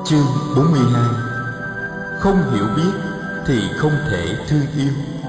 Chương 42. Không hiểu biết thì không thể thương yêu.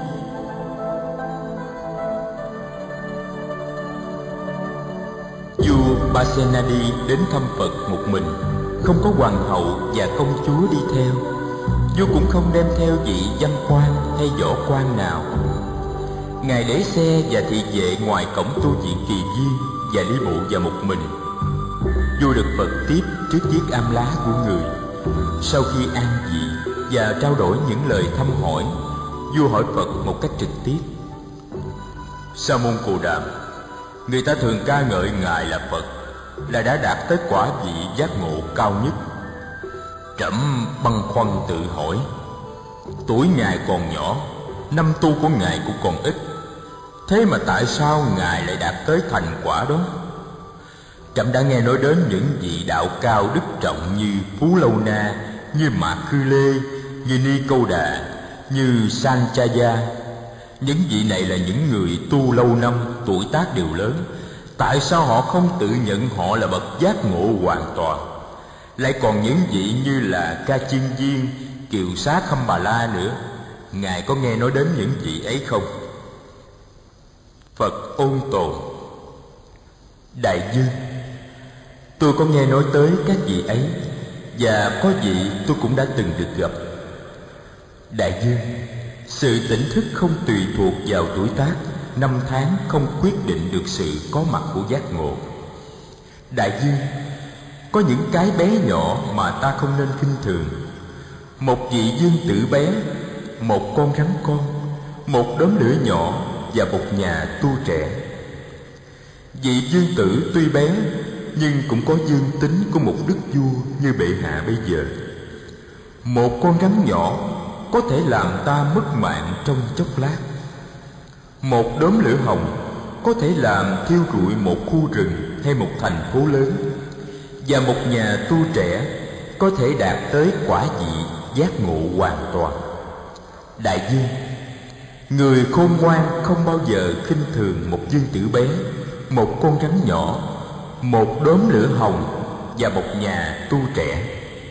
Vua Pasenadi đến thăm Phật một mình, không có hoàng hậu và công chúa đi theo. Vua cũng không đem theo vị văn quan hay võ quan nào. Ngài để xe và thị vệ ngoài cổng tu viện Kỳ Viên và đi bộ vào một mình. Vua được Phật tiếp trước chiếc am lá của người. Sau khi an vị và trao đổi những lời thăm hỏi, vua hỏi Phật một cách trực tiếp: Sa môn Cù Đàm, người ta thường ca ngợi ngài là Phật, là đã đạt tới quả vị giác ngộ cao nhất. Trẫm băn khoăn tự hỏi, tuổi ngài còn nhỏ, năm tu của ngài cũng còn ít, thế mà tại sao ngài lại đạt tới thành quả đó? Trẫm đã nghe nói đến những vị đạo cao đức trọng như Phú Lâu Na, như Mạc Khư Lê, như Ni Câu Đà, như Sanchaya. Những vị này là những người tu lâu năm, tuổi tác đều lớn. Tại sao họ không tự nhận họ là bậc giác ngộ hoàn toàn? Lại còn những vị như là Ca Chiên Viên, Kiều Xá Khâm Bà La nữa. Ngài có nghe nói đến những vị ấy không? Phật ôn tồn: Đại vương, tôi có nghe nói tới các vị ấy, và có vị tôi cũng đã từng được gặp. Đại vương, sự tỉnh thức không tùy thuộc vào tuổi tác, năm tháng không quyết định được sự có mặt của giác ngộ. Đại vương, có những cái bé nhỏ mà ta không nên khinh thường. Một vị vương tử bé, một con rắn con, một đốm lửa nhỏ và một nhà tu trẻ. Vị vương tử tuy bé nhưng cũng có dương tính của một đức vua như bệ hạ bây giờ. Một con rắn nhỏ có thể làm ta mất mạng trong chốc lát. Một đốm lửa hồng có thể làm thiêu rụi một khu rừng hay một thành phố lớn. Và một nhà tu trẻ có thể đạt tới quả vị giác ngộ hoàn toàn. Đại vương, người khôn ngoan không bao giờ khinh thường một vương tử bé, một con rắn nhỏ, một đốm lửa hồng và một nhà tu trẻ.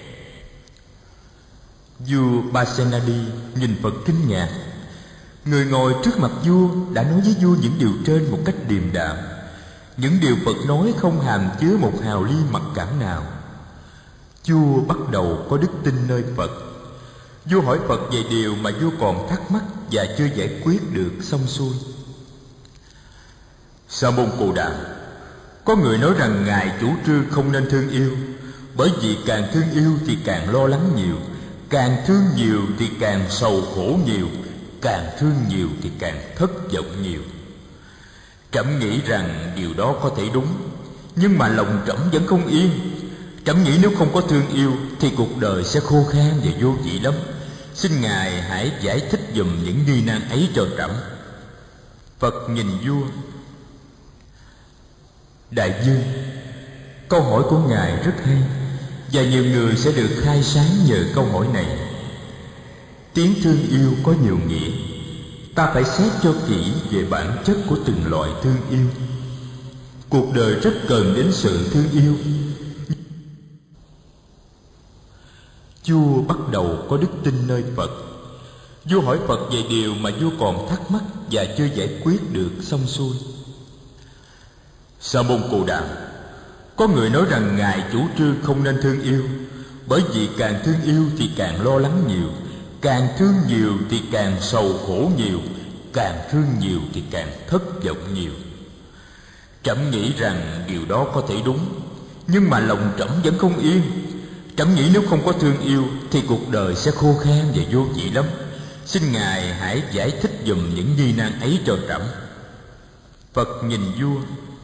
Vua Pasenadi nhìn Phật kinh ngạc. Người ngồi trước mặt vua đã nói với vua những điều trên một cách điềm đạm. Những điều Phật nói không hàm chứa một hào ly mặc cảm nào. Vua bắt đầu có đức tin nơi Phật. Vua hỏi Phật về điều mà vua còn thắc mắc và chưa giải quyết được xong xuôi. Sa môn Cù Đàm, có người nói rằng ngài chủ trương không nên thương yêu, bởi vì càng thương yêu thì càng lo lắng nhiều, càng thương nhiều thì càng sầu khổ nhiều, càng thương nhiều thì càng thất vọng nhiều. Trẫm nghĩ rằng điều đó có thể đúng, nhưng mà lòng trẫm vẫn không yên. Trẫm nghĩ nếu không có thương yêu thì cuộc đời sẽ khô khan và vô vị lắm. Xin ngài hãy giải thích giùm những nghi nan ấy cho trẫm. Phật nhìn vua: Đại vương, câu hỏi của ngài rất hay, và nhiều người sẽ được khai sáng nhờ câu hỏi này. Tiếng thương yêu có nhiều nghĩa. Ta phải xét cho kỹ về bản chất của từng loại thương yêu. Cuộc đời rất cần đến sự thương yêu. Vua bắt đầu có đức tin nơi Phật. Vua hỏi Phật về điều mà vua còn thắc mắc và chưa giải quyết được xong xuôi. Sa môn Cù Đàm, có người nói rằng ngài chủ trương không nên thương yêu, bởi vì càng thương yêu thì càng lo lắng nhiều, càng thương nhiều thì càng sầu khổ nhiều, càng thương nhiều thì càng thất vọng nhiều. Trẫm nghĩ rằng điều đó có thể đúng, nhưng mà lòng trẫm vẫn không yên. Trẫm nghĩ nếu không có thương yêu thì cuộc đời sẽ khô khan và vô vị lắm. Xin ngài hãy giải thích giùm những nghi nan ấy cho trẫm. Phật nhìn vua: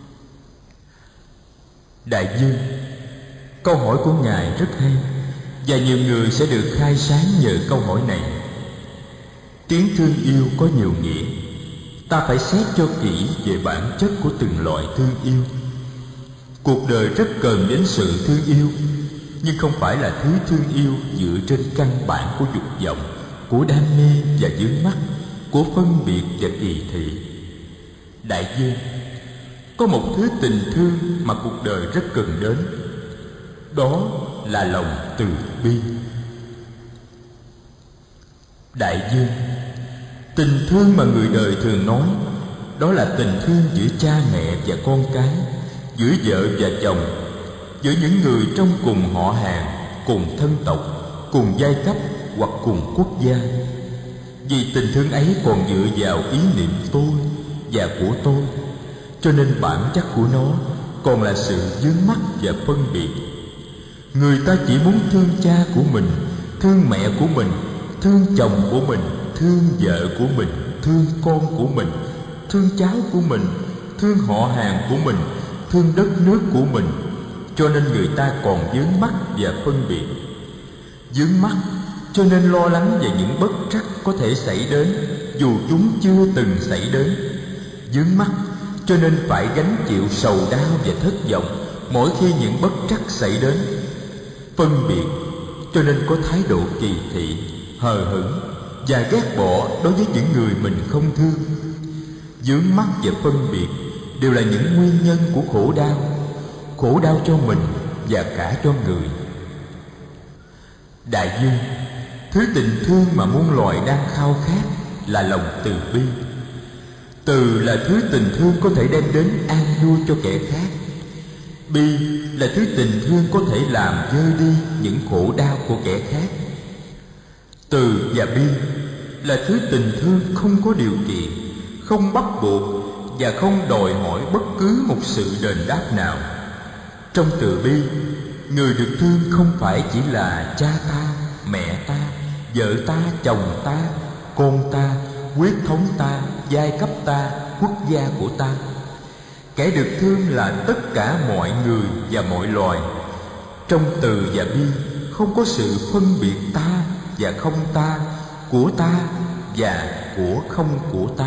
Đại vương, câu hỏi của ngài rất hay, và nhiều người sẽ được khai sáng nhờ câu hỏi này. Tiếng thương yêu có nhiều nghĩa. Ta phải xét cho kỹ về bản chất của từng loại thương yêu. Cuộc đời rất cần đến sự thương yêu, nhưng không phải là thứ thương yêu dựa trên căn bản của dục vọng, của đam mê và vướng mắc, của phân biệt và kỳ thị. Đại vương, có một thứ tình thương mà cuộc đời rất cần đến. Đó là lòng từ bi. Đại dương, tình thương mà người đời thường nói, đó là tình thương giữa cha mẹ và con cái, giữa vợ và chồng, giữa những người trong cùng họ hàng, cùng thân tộc, cùng giai cấp hoặc cùng quốc gia. Vì tình thương ấy còn dựa vào ý niệm tôi và của tôi, cho nên bản chất của nó còn là sự vướng mắc và phân biệt. Người ta chỉ muốn thương cha của mình, thương mẹ của mình, thương chồng của mình, thương vợ của mình, thương con của mình, thương cháu của mình, thương họ hàng của mình, thương đất nước của mình. Cho nên người ta còn vướng mắc và phân biệt. Vướng mắc cho nên lo lắng về những bất trắc có thể xảy đến dù chúng chưa từng xảy đến. Vướng mắc cho nên phải gánh chịu sầu đau và thất vọng mỗi khi những bất trắc xảy đến. Phân biệt cho nên có thái độ kỳ thị, hờ hững và ghét bỏ đối với những người mình không thương. Vướng mắc và phân biệt đều là những nguyên nhân của khổ đau cho mình và cả cho người. Đại dương, thứ tình thương mà muôn loài đang khao khát là lòng từ bi. Từ là thứ tình thương có thể đem đến an vui cho kẻ khác. Bi là thứ tình thương có thể làm vơi đi những khổ đau của kẻ khác. Từ và bi là thứ tình thương không có điều kiện, không bắt buộc và không đòi hỏi bất cứ một sự đền đáp nào. Trong từ bi, người được thương không phải chỉ là cha ta, mẹ ta, vợ ta, chồng ta, con ta, huyết thống ta, giai cấp ta, quốc gia của ta. Kẻ được thương là tất cả mọi người và mọi loài. Trong từ và bi không có sự phân biệt ta và không ta, của ta và của không của ta.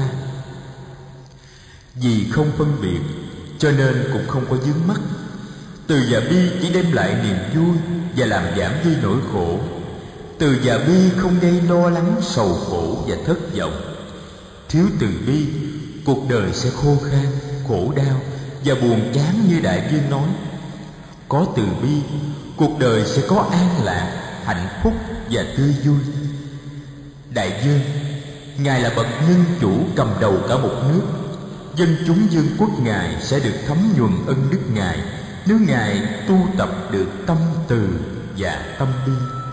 Vì không phân biệt cho nên cũng không có vướng mắc. Từ và bi chỉ đem lại niềm vui và làm giảm đi nỗi khổ. Từ và bi không gây lo lắng, sầu khổ và thất vọng. Thiếu từ bi, cuộc đời sẽ khô khan, khổ đau và buồn chán như Đại Dương nói. Có từ bi, cuộc đời sẽ có an lạc, hạnh phúc và tươi vui. Đại Dương, Ngài là bậc nhân chủ cầm đầu cả một nước. Dân chúng vương quốc Ngài sẽ được thấm nhuần ân đức Ngài nếu Ngài tu tập được tâm từ và tâm bi.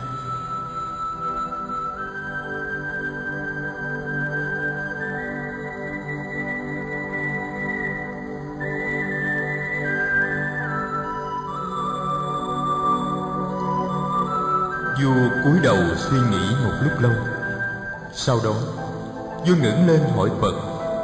Vua cúi đầu suy nghĩ một lúc lâu. Sau đó vua ngẩng lên hỏi Phật: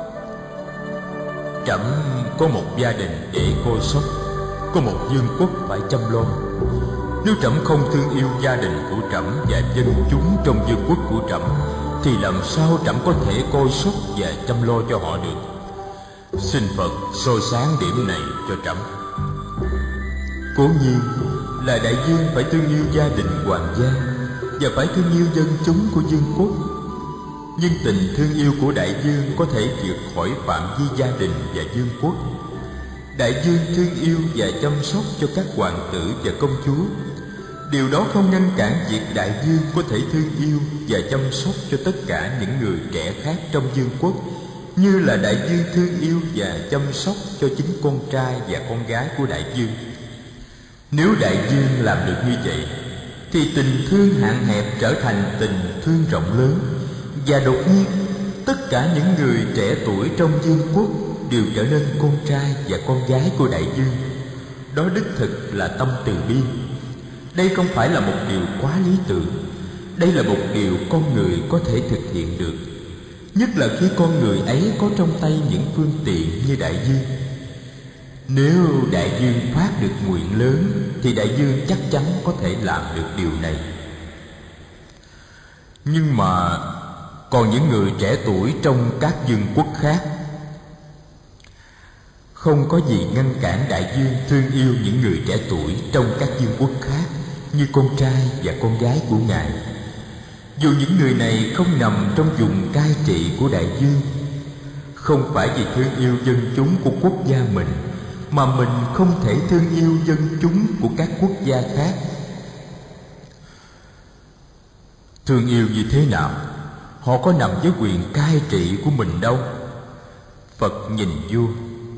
Trẫm có một gia đình để coi sóc, có một vương quốc phải chăm lo. Nếu trẫm không thương yêu gia đình của trẫm và dân chúng trong vương quốc của trẫm, thì làm sao trẫm có thể coi sóc và chăm lo cho họ được? Xin Phật soi sáng điểm này cho trẫm. Cố nhiên là Đại Dương phải thương yêu gia đình hoàng gia và phải thương yêu dân chúng của vương quốc. Nhưng tình thương yêu của Đại Dương có thể vượt khỏi phạm vi gia đình và vương quốc. Đại Dương thương yêu và chăm sóc cho các hoàng tử và công chúa. Điều đó không ngăn cản việc Đại Dương có thể thương yêu và chăm sóc cho tất cả những người trẻ khác trong vương quốc, như là Đại Dương thương yêu và chăm sóc cho chính con trai và con gái của Đại Dương. Nếu Đại Dương làm được như vậy, thì tình thương hạn hẹp trở thành tình thương rộng lớn, và đột nhiên tất cả những người trẻ tuổi trong vương quốc đều trở nên con trai và con gái của Đại Dương. Đó đích thực là tâm từ bi. Đây không phải là một điều quá lý tưởng. Đây là một điều con người có thể thực hiện được, nhất là khi con người ấy có trong tay những phương tiện như Đại Dương. Nếu Đại Dương phát được nguyện lớn, thì Đại Dương chắc chắn có thể làm được điều này. Nhưng mà còn những người trẻ tuổi trong các vương quốc khác, không có gì ngăn cản Đại Dương thương yêu những người trẻ tuổi trong các vương quốc khác như con trai và con gái của Ngài. Dù những người này không nằm trong vùng cai trị của Đại Dương. Không phải vì thương yêu dân chúng của quốc gia mình mà mình không thể thương yêu dân chúng của các quốc gia khác. Thương yêu như thế nào? Họ có nằm dưới quyền cai trị của mình đâu. Phật nhìn vua.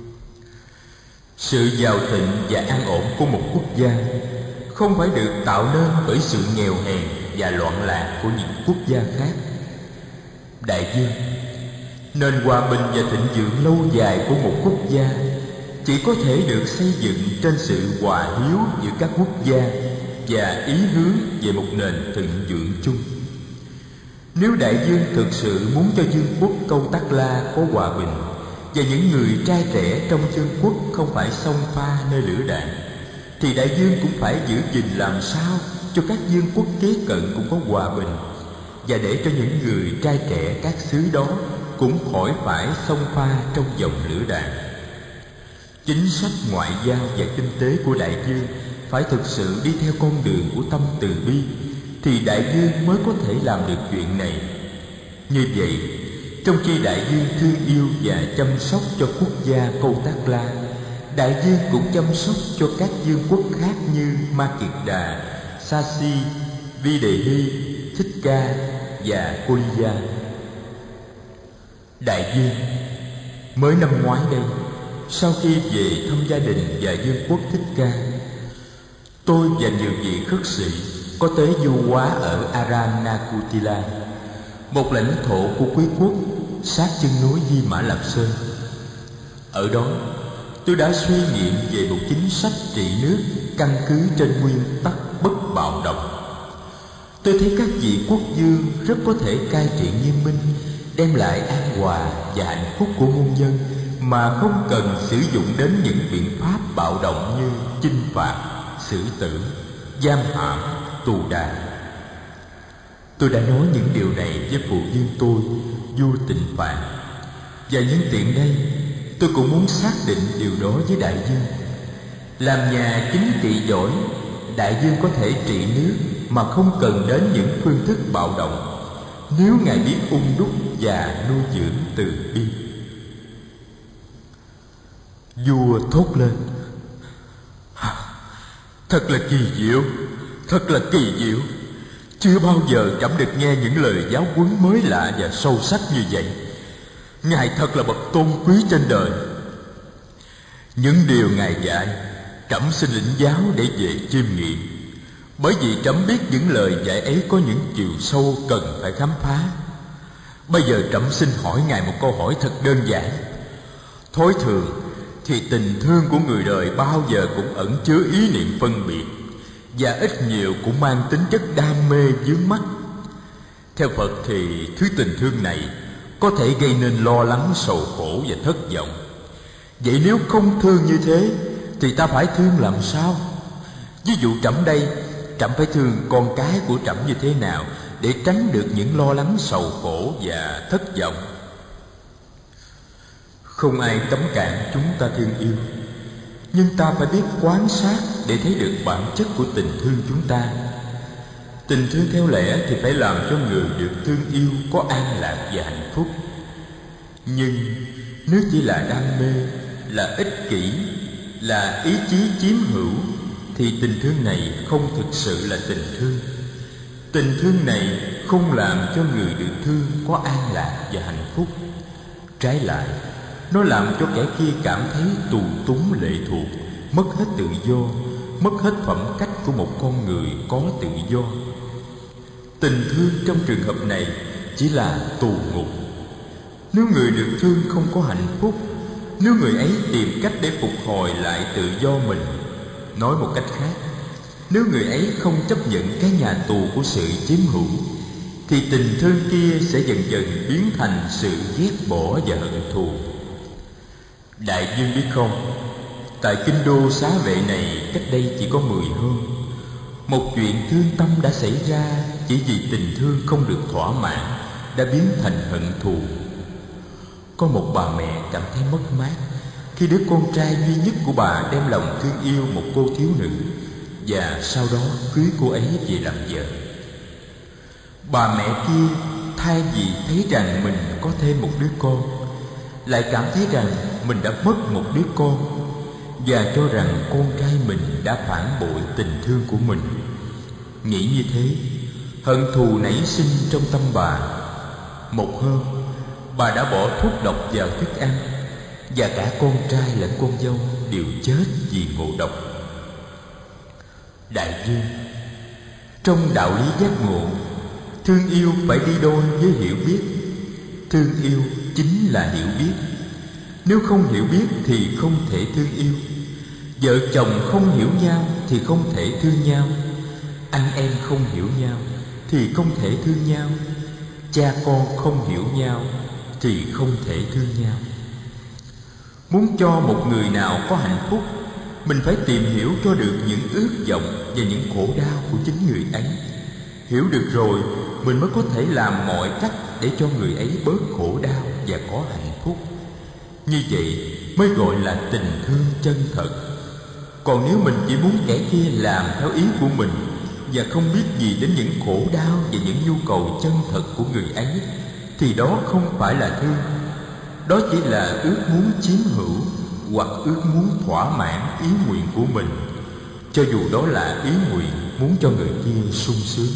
Sự giàu thịnh và an ổn của một quốc gia không phải được tạo nên bởi sự nghèo hèn và loạn lạc của những quốc gia khác. Đại vương, nền hòa bình và thịnh vượng lâu dài của một quốc gia chỉ có thể được xây dựng trên sự hòa hiếu giữa các quốc gia và ý hướng về một nền thịnh vượng chung. Nếu đại vương thực sự muốn cho vương quốc Câu Tắc La có hòa bình và những người trai trẻ trong vương quốc không phải xông pha nơi lửa đạn, thì đại vương cũng phải giữ gìn làm sao cho các vương quốc kế cận cũng có hòa bình, và để cho những người trai trẻ các xứ đó cũng khỏi phải xông pha trong dòng lửa đạn. Chính sách ngoại giao và kinh tế của đại vương phải thực sự đi theo con đường của tâm từ bi, thì đại vương mới có thể làm được chuyện này. Như vậy, trong khi đại vương thương yêu và chăm sóc cho quốc gia Câu Tắc La, đại vương cũng chăm sóc cho các vương quốc khác như Ma Kiệt Đà, Sa Si, Vi Đề Hy, Thích Ca và Cô Ly Gia. Đại vương, mới năm ngoái đây, sau khi về thăm gia đình và vương quốc Thích Ca, tôi và nhiều vị khất sĩ có tới du hóa ở Aranakutila, một lãnh thổ của quý quốc sát chân núi Di Mã Lạp Sơn. Ở đó, tôi đã suy nghiệm về một chính sách trị nước căn cứ trên nguyên tắc bất bạo động. Tôi thấy các vị quốc vương rất có thể cai trị nghiêm minh, đem lại an hòa và hạnh phúc của muôn dân mà không cần sử dụng đến những biện pháp bạo động như chinh phạt, xử tử, giam hãm, tù đày. Tôi đã nói những điều này với phụ vương tôi, vua Tịnh Phạn, và nhân tiện đây tôi cũng muốn xác định điều đó với đại vương. Làm nhà chính trị giỏi, đại vương có thể trị nước mà không cần đến những phương thức bạo động, nếu ngài biết ung đúc và nuôi dưỡng từ bi. Vua thốt lên: Thật là kỳ diệu, thật là kỳ diệu. Chưa bao giờ trẫm được nghe những lời giáo huấn mới lạ và sâu sắc như vậy. Ngài thật là bậc tôn quý trên đời. Những điều ngài dạy, trẫm xin lĩnh giáo để về chiêm nghiệm, bởi vì trẫm biết những lời dạy ấy có những chiều sâu cần phải khám phá. Bây giờ trẫm xin hỏi ngài một câu hỏi thật đơn giản. Thói thường thì tình thương của người đời bao giờ cũng ẩn chứa ý niệm phân biệt, và ít nhiều cũng mang tính chất đam mê vướng mắc. Theo Phật thì thứ tình thương này có thể gây nên lo lắng, sầu khổ và thất vọng. Vậy nếu không thương như thế thì ta phải thương làm sao? Ví dụ trẫm đây, trẫm phải thương con cái của trẫm như thế nào để tránh được những lo lắng, sầu khổ và thất vọng? Không ai cấm cản chúng ta thương yêu, nhưng ta phải biết quan sát để thấy được bản chất của tình thương chúng ta. Tình thương theo lẽ thì phải làm cho người được thương yêu có an lạc và hạnh phúc. Nhưng nếu chỉ là đam mê, là ích kỷ, là ý chí chiếm hữu, thì tình thương này không thực sự là tình thương. Tình thương này không làm cho người được thương có an lạc và hạnh phúc. Trái lại, nó làm cho kẻ kia cảm thấy tù túng lệ thuộc, mất hết tự do, mất hết phẩm cách của một con người có tự do. Tình thương trong trường hợp này chỉ là tù ngục. Nếu người được thương không có hạnh phúc, nếu người ấy tìm cách để phục hồi lại tự do mình, nói một cách khác, nếu người ấy không chấp nhận cái nhà tù của sự chiếm hữu, thì tình thương kia sẽ dần dần biến thành sự ghét bỏ và hận thù. Đại vương biết không, tại kinh đô Xá Vệ này cách đây chỉ có 10 hôm, một chuyện thương tâm đã xảy ra chỉ vì tình thương không được thỏa mãn đã biến thành hận thù. Có một bà mẹ cảm thấy mất mát khi đứa con trai duy nhất của bà đem lòng thương yêu một cô thiếu nữ và sau đó cưới cô ấy về làm vợ. Bà mẹ kia thay vì thấy rằng mình có thêm một đứa con, lại cảm thấy rằng mình đã mất một đứa con, và cho rằng con trai mình đã phản bội tình thương của mình. Nghĩ như thế, Hận thù nảy sinh trong tâm bà. Một hôm, bà đã bỏ thuốc độc vào thức ăn, và cả con trai lẫn con dâu đều chết vì ngộ độc. Đại dương, trong đạo lý giác ngộ, thương yêu phải đi đôi với hiểu biết. Thương yêu chính là hiểu biết. Nếu không hiểu biết thì không thể thương yêu. Vợ chồng không hiểu nhau thì không thể thương nhau. Anh em không hiểu nhau thì không thể thương nhau. Cha con không hiểu nhau thì không thể thương nhau. Muốn cho một người nào có hạnh phúc, mình phải tìm hiểu cho được những ước vọng và những khổ đau của chính người ấy. Hiểu được rồi, mình mới có thể làm mọi cách để cho người ấy bớt khổ đau và có hạnh phúc. Như vậy mới gọi là tình thương chân thật. Còn nếu mình chỉ muốn kẻ kia làm theo ý của mình và không biết gì đến những khổ đau và những nhu cầu chân thật của người ấy, thì đó không phải là thương. Đó chỉ là ước muốn chiếm hữu hoặc ước muốn thỏa mãn ý nguyện của mình, cho dù đó là ý nguyện muốn cho người kia sung sướng.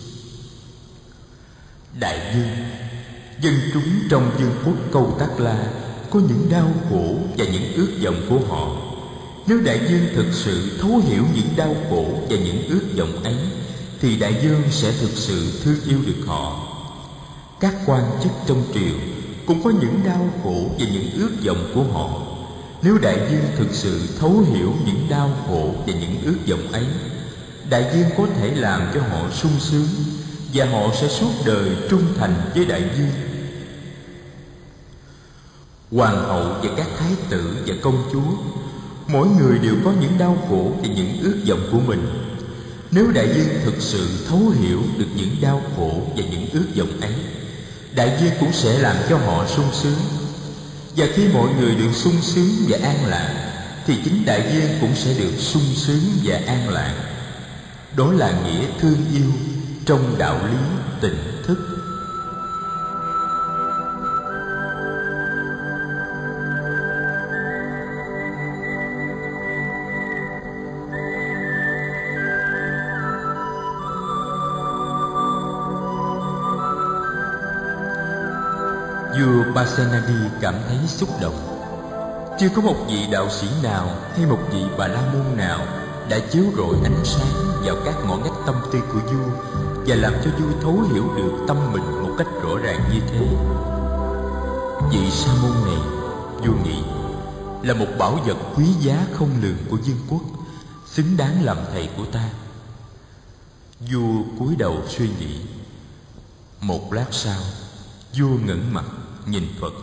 Đại dương, dân chúng trong vương quốc Câu Tát La có những đau khổ và những ước vọng của họ. Nếu đại dương thực sự thấu hiểu những đau khổ và những ước vọng ấy, thì đại dương sẽ thực sự thương yêu được họ. Các quan chức trong triều cũng có những đau khổ và những ước vọng của họ. Nếu đại dương thực sự thấu hiểu những đau khổ và những ước vọng ấy, đại dương có thể làm cho họ sung sướng, và họ sẽ suốt đời trung thành với đại dương. Hoàng hậu và các thái tử và công chúa, mỗi người đều có những đau khổ và những ước vọng của mình. Nếu đại dương thực sự thấu hiểu được những đau khổ và những ước vọng ấy, đại dương cũng sẽ làm cho họ sung sướng. Và khi mọi người được sung sướng và an lạc, thì chính đại dương cũng sẽ được sung sướng và an lạc. Đó là nghĩa thương yêu trong đạo lý tỉnh thức. Vua Pasenadi cảm thấy xúc động. Chưa có một vị đạo sĩ nào hay một vị Bà La Môn nào đã chiếu rọi ánh sáng vào các ngõ ngách tâm tư của vua và làm cho vua thấu hiểu được tâm mình một cách rõ ràng như thế. Vị sa môn này, vua nghĩ, là một bảo vật quý giá không lường của vương quốc, xứng đáng làm thầy của ta. Vua cúi đầu suy nghĩ. Một lát sau, vua ngẩng mặt nhìn Phật.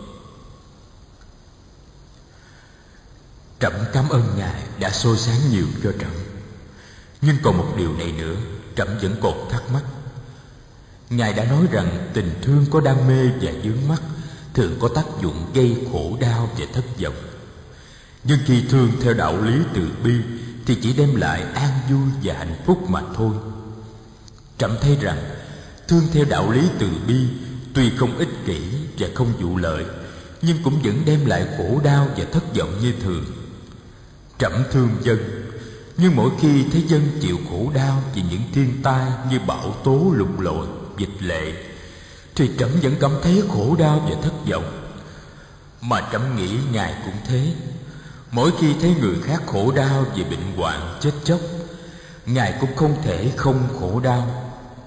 Trẫm cảm ơn Ngài đã soi sáng nhiều cho trẫm. Nhưng còn một điều này nữa, trẫm vẫn còn thắc mắc. Ngài đã nói rằng tình thương có đam mê và vướng mắc thường có tác dụng gây khổ đau và thất vọng. Nhưng khi thương theo đạo lý từ bi thì chỉ đem lại an vui và hạnh phúc mà thôi. Trẫm thấy rằng thương theo đạo lý từ bi tuy không ích kỷ và không vụ lợi, nhưng cũng vẫn đem lại khổ đau và thất vọng như thường. Trẫm thương dân, nhưng mỗi khi thấy dân chịu khổ đau vì những thiên tai như bão tố, lụt lội, dịch lệ, thì trẫm vẫn cảm thấy khổ đau và thất vọng. Mà trẫm nghĩ Ngài cũng thế. Mỗi khi thấy người khác khổ đau vì bệnh hoạn, chết chóc, Ngài cũng không thể không khổ đau.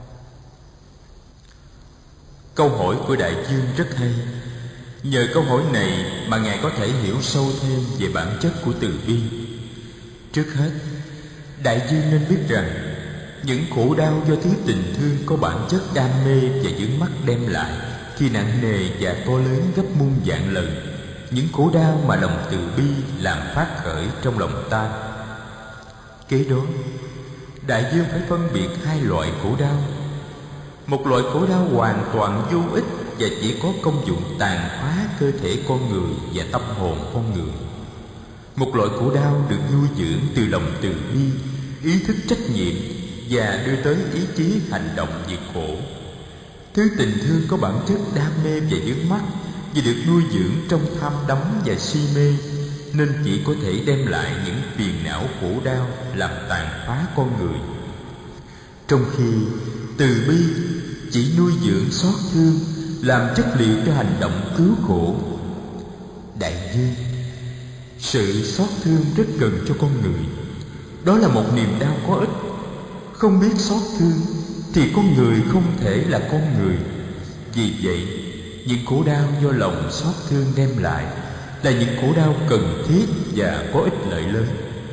Câu hỏi của đại dương rất hay. Nhờ câu hỏi này mà Ngài có thể hiểu sâu thêm về bản chất của từ bi. Trước hết, đại dương nên biết rằng những khổ đau do thứ tình thương có bản chất đam mê và vướng mắc đem lại thì nặng nề và to lớn gấp muôn vạn lần những khổ đau mà lòng từ bi làm phát khởi trong lòng ta. Kế đó, đại dương phải phân biệt hai loại khổ đau. Một loại khổ đau hoàn toàn vô ích và chỉ có công dụng tàn phá cơ thể con người và tâm hồn con người. Một loại khổ đau được nuôi dưỡng từ lòng từ bi, ý thức trách nhiệm và đưa tới ý chí hành động diệt khổ. Thứ tình thương có bản chất đam mê và vướng mắc vì được nuôi dưỡng trong tham đắm và si mê, nên chỉ có thể đem lại những phiền não khổ đau làm tàn phá con người. Trong khi Từ bi chỉ nuôi dưỡng xót thương, làm chất liệu cho hành động cứu khổ. Đại dương, sự xót thương rất cần cho con người. Đó là một niềm đau có ích. Không biết xót thương thì con người không thể là con người. Vì vậy, những khổ đau do lòng xót thương đem lại là những khổ đau cần thiết và có ích lợi lớn.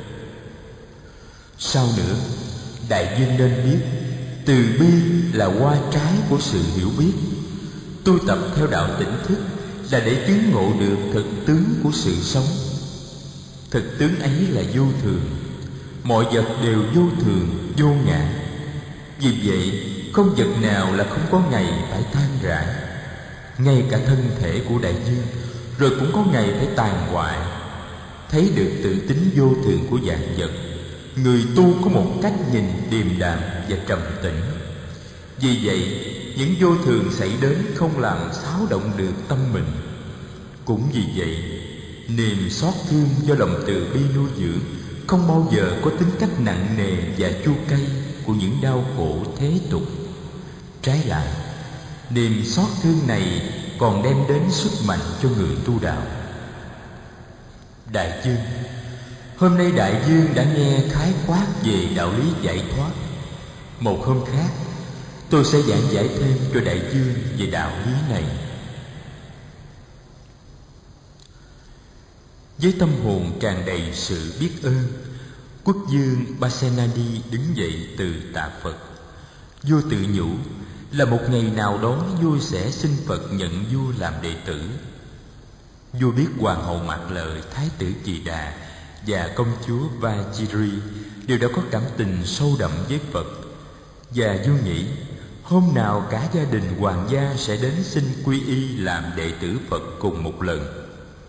Sau nữa, đại dương nên biết từ bi là hoa trái của sự hiểu biết. Tu tập theo đạo tỉnh thức là để chứng ngộ được thực tướng của sự sống. Thực tướng ấy là vô thường. Mọi vật đều vô thường, vô ngã. Vì vậy, không vật nào là không có ngày phải tan rã. Ngay cả thân thể của đại dương rồi cũng có ngày phải tàn hoại. Thấy được tự tính vô thường của vạn vật, người tu có một cách nhìn điềm đạm và trầm tĩnh. Vì vậy, những vô thường xảy đến không làm xáo động được tâm mình. Cũng vì vậy, niềm xót thương do lòng từ bi nuôi dưỡng không bao giờ có tính cách nặng nề và chua cay của những đau khổ thế tục. Trái lại, niềm xót thương này còn đem đến sức mạnh cho người tu đạo. Đại dương, hôm nay đại dương đã nghe khái quát về đạo lý giải thoát. Một hôm khác, tôi sẽ giảng giải thêm cho đại dương về đạo lý này. Với tâm hồn tràn đầy sự biết ơn, quốc vương Pasenadi đứng dậy từ tạ Phật. Vua tự nhủ là một ngày nào đó vua sẽ xin Phật nhận vua làm đệ tử. Vua biết hoàng hậu Mạt Lợi, thái tử Kỳ Đà và công chúa Vajiri đều đã có cảm tình sâu đậm với Phật, và vua nghĩ hôm nào cả gia đình hoàng gia sẽ đến xin quy y làm đệ tử Phật cùng một lần.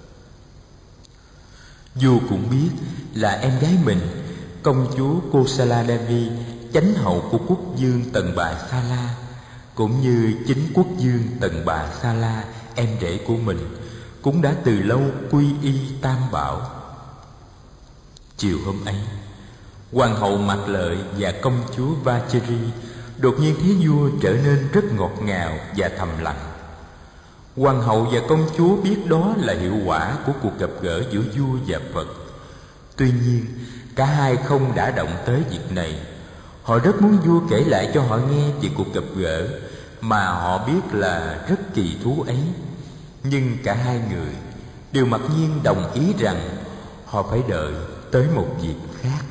Vua cũng biết là em gái mình, công chúa Kosala Devi, chánh hậu của quốc vương Tần Bà Sa La, cũng như chính quốc vương Tần Bà Sa La, em rể của mình, cũng đã từ lâu quy y Tam Bảo. Chiều hôm ấy, hoàng hậu Mạt Lợi và công chúa Vajiri đột nhiên thấy vua trở nên rất ngọt ngào và thầm lặng. Hoàng hậu và công chúa biết đó là hiệu quả của cuộc gặp gỡ giữa vua và Phật. Tuy nhiên, cả hai không đả động tới việc này. Họ rất muốn vua kể lại cho họ nghe về cuộc gặp gỡ mà họ biết là rất kỳ thú ấy. Nhưng cả hai người đều mặc nhiên đồng ý rằng họ phải đợi tới một dịp khác.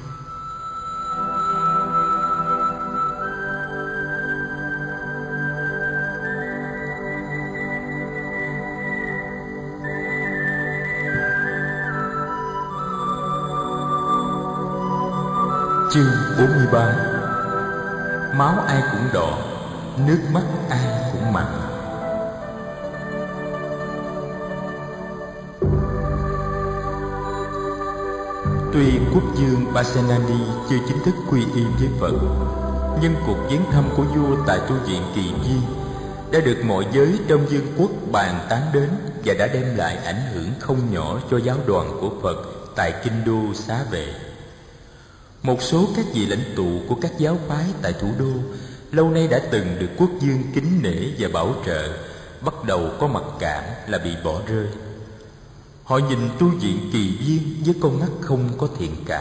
Chương 43. Máu ai cũng đỏ, nước mắt ai cũng mặn. Tuy quốc vương Pasenadi chưa chính thức quy y với Phật, nhưng cuộc viếng thăm của vua tại tu viện Kỳ Viên đã được mọi giới trong vương quốc bàn tán đến và đã đem lại ảnh hưởng không nhỏ cho giáo đoàn của Phật tại kinh đô Xá Vệ. Một số các vị lãnh tụ của các giáo phái tại thủ đô lâu nay đã từng được quốc vương kính nể và bảo trợ, bắt đầu có mặc cảm là bị bỏ rơi. Họ nhìn tu viện Kỳ Viên với con mắt không có thiện cảm.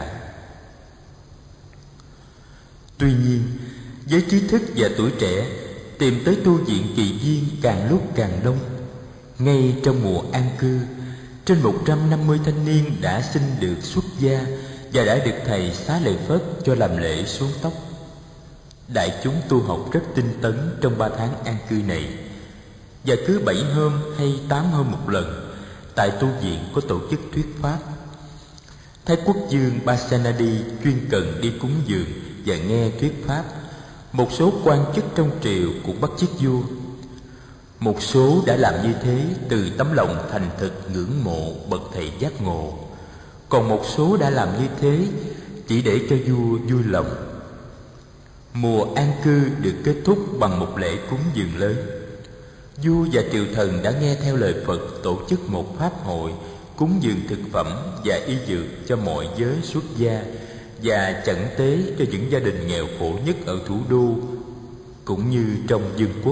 Tuy nhiên, giới trí thức và tuổi trẻ tìm tới tu viện Kỳ Viên càng lúc càng đông. Ngay trong mùa an cư, trên 150 thanh niên đã xin được xuất gia và đã được thầy xá lợi Phất cho làm lễ xuống tóc. Đại chúng tu học rất tinh tấn trong 3 tháng an cư này, và cứ 7 hôm hay 8 hôm một lần, tại tu viện có tổ chức thuyết pháp. Thái quốc vương Pasenadi chuyên cần đi cúng dường và nghe thuyết pháp. Một số quan chức trong triều cũng bắt chước vua. Một số đã làm như thế từ tấm lòng thành thực ngưỡng mộ bậc thầy giác ngộ, còn một số đã làm như thế chỉ để cho vua vui lòng. Mùa an cư được kết thúc bằng một lễ cúng dường lớn. Vua và triều thần đã nghe theo lời Phật tổ chức một pháp hội cúng dường thực phẩm và y dược cho mọi giới xuất gia và chẩn tế cho những gia đình nghèo khổ nhất ở thủ đô cũng như trong vương quốc.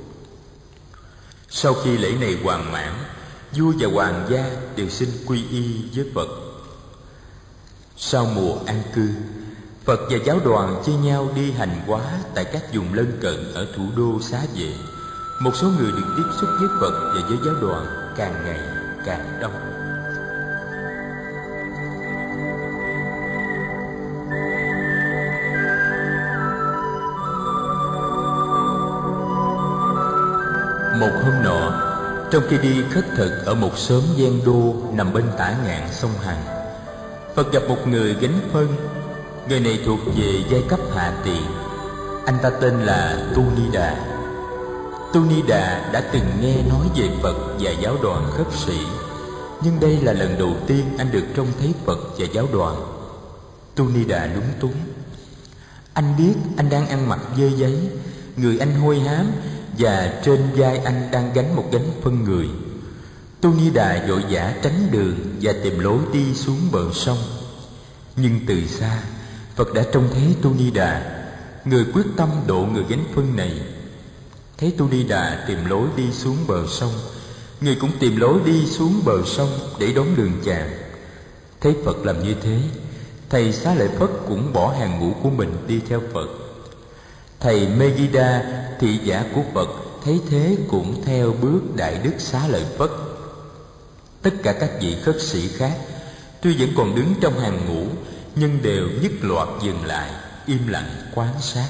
Sau khi lễ này hoàn mãn, vua và hoàng gia đều xin quy y với Phật. Sau mùa an cư, Phật và giáo đoàn chia nhau đi hành hóa tại các vùng lân cận ở thủ đô Xá Vệ. Một số người được tiếp xúc với Phật và với giáo đoàn càng ngày càng đông. Một hôm nọ, trong khi đi khất thực ở một xóm ven đô nằm bên tả ngạn sông Hằng, Phật gặp một người gánh phân. Người này thuộc về giai cấp hạ tiện. Anh ta tên là Tu Ni Đà. Tu Ni Đà đã từng nghe nói về Phật và giáo đoàn khất sĩ, nhưng đây là lần đầu tiên anh được trông thấy Phật và giáo đoàn. Tu Ni Đà lúng túng. Anh biết anh đang ăn mặc dơ giấy, người anh hôi hám, và trên vai anh đang gánh một gánh phân người. Tu Ni Đà vội vã tránh đường và tìm lối đi xuống bờ sông. Nhưng từ xa, Phật đã trông thấy Tu Ni Đà, người quyết tâm độ người gánh phân này. Thấy Tu Ni Đà tìm lối đi xuống bờ sông, người cũng tìm lối đi xuống bờ sông để đón đường chàng. Thấy Phật làm như thế, thầy Xá Lợi Phất cũng bỏ hàng ngũ của mình đi theo Phật. Thầy Megiddo, thị giả của Phật, thấy thế cũng theo bước Đại Đức Xá Lợi Phất. Tất cả các vị khất sĩ khác tuy vẫn còn đứng trong hàng ngũ, nhưng đều nhất loạt dừng lại, im lặng quan sát.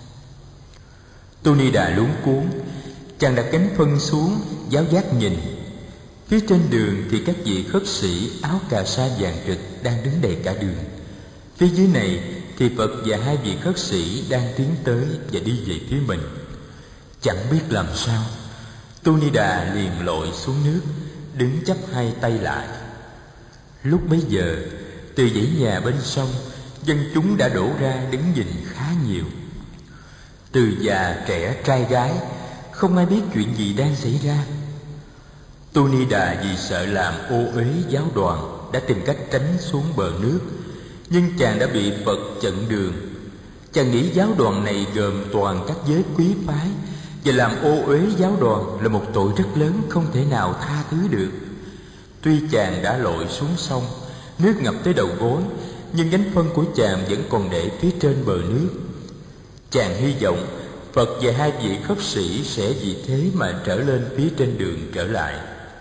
Tu Ni Đà luống cuống, chàng đặt gánh phân xuống, giáo giác nhìn. Phía trên đường thì các vị khất sĩ áo cà sa vàng rực đang đứng đầy cả đường. Phía dưới này thì Phật và hai vị khất sĩ đang tiến tới và đi về phía mình. Chẳng biết làm sao, Tu Ni Đà liền lội xuống nước, đứng chắp hai tay lại. Lúc bấy giờ, từ dãy nhà bên sông, dân chúng đã đổ ra đứng nhìn khá nhiều. Từ già trẻ trai gái, không ai biết chuyện gì đang xảy ra. Tu Ni Đà vì sợ làm ô uế giáo đoàn đã tìm cách tránh xuống bờ nước, nhưng chàng đã bị Phật chặn đường. Chàng nghĩ giáo đoàn này gồm toàn các giới quý phái, và làm ô uế giáo đoàn là một tội rất lớn, không thể nào tha thứ được. Tuy chàng đã lội xuống sông, nước ngập tới đầu gối, nhưng gánh phân của chàng vẫn còn để phía trên bờ nước. Chàng hy vọng Phật và hai vị khất sĩ sẽ vì thế mà trở lên phía trên đường trở lại.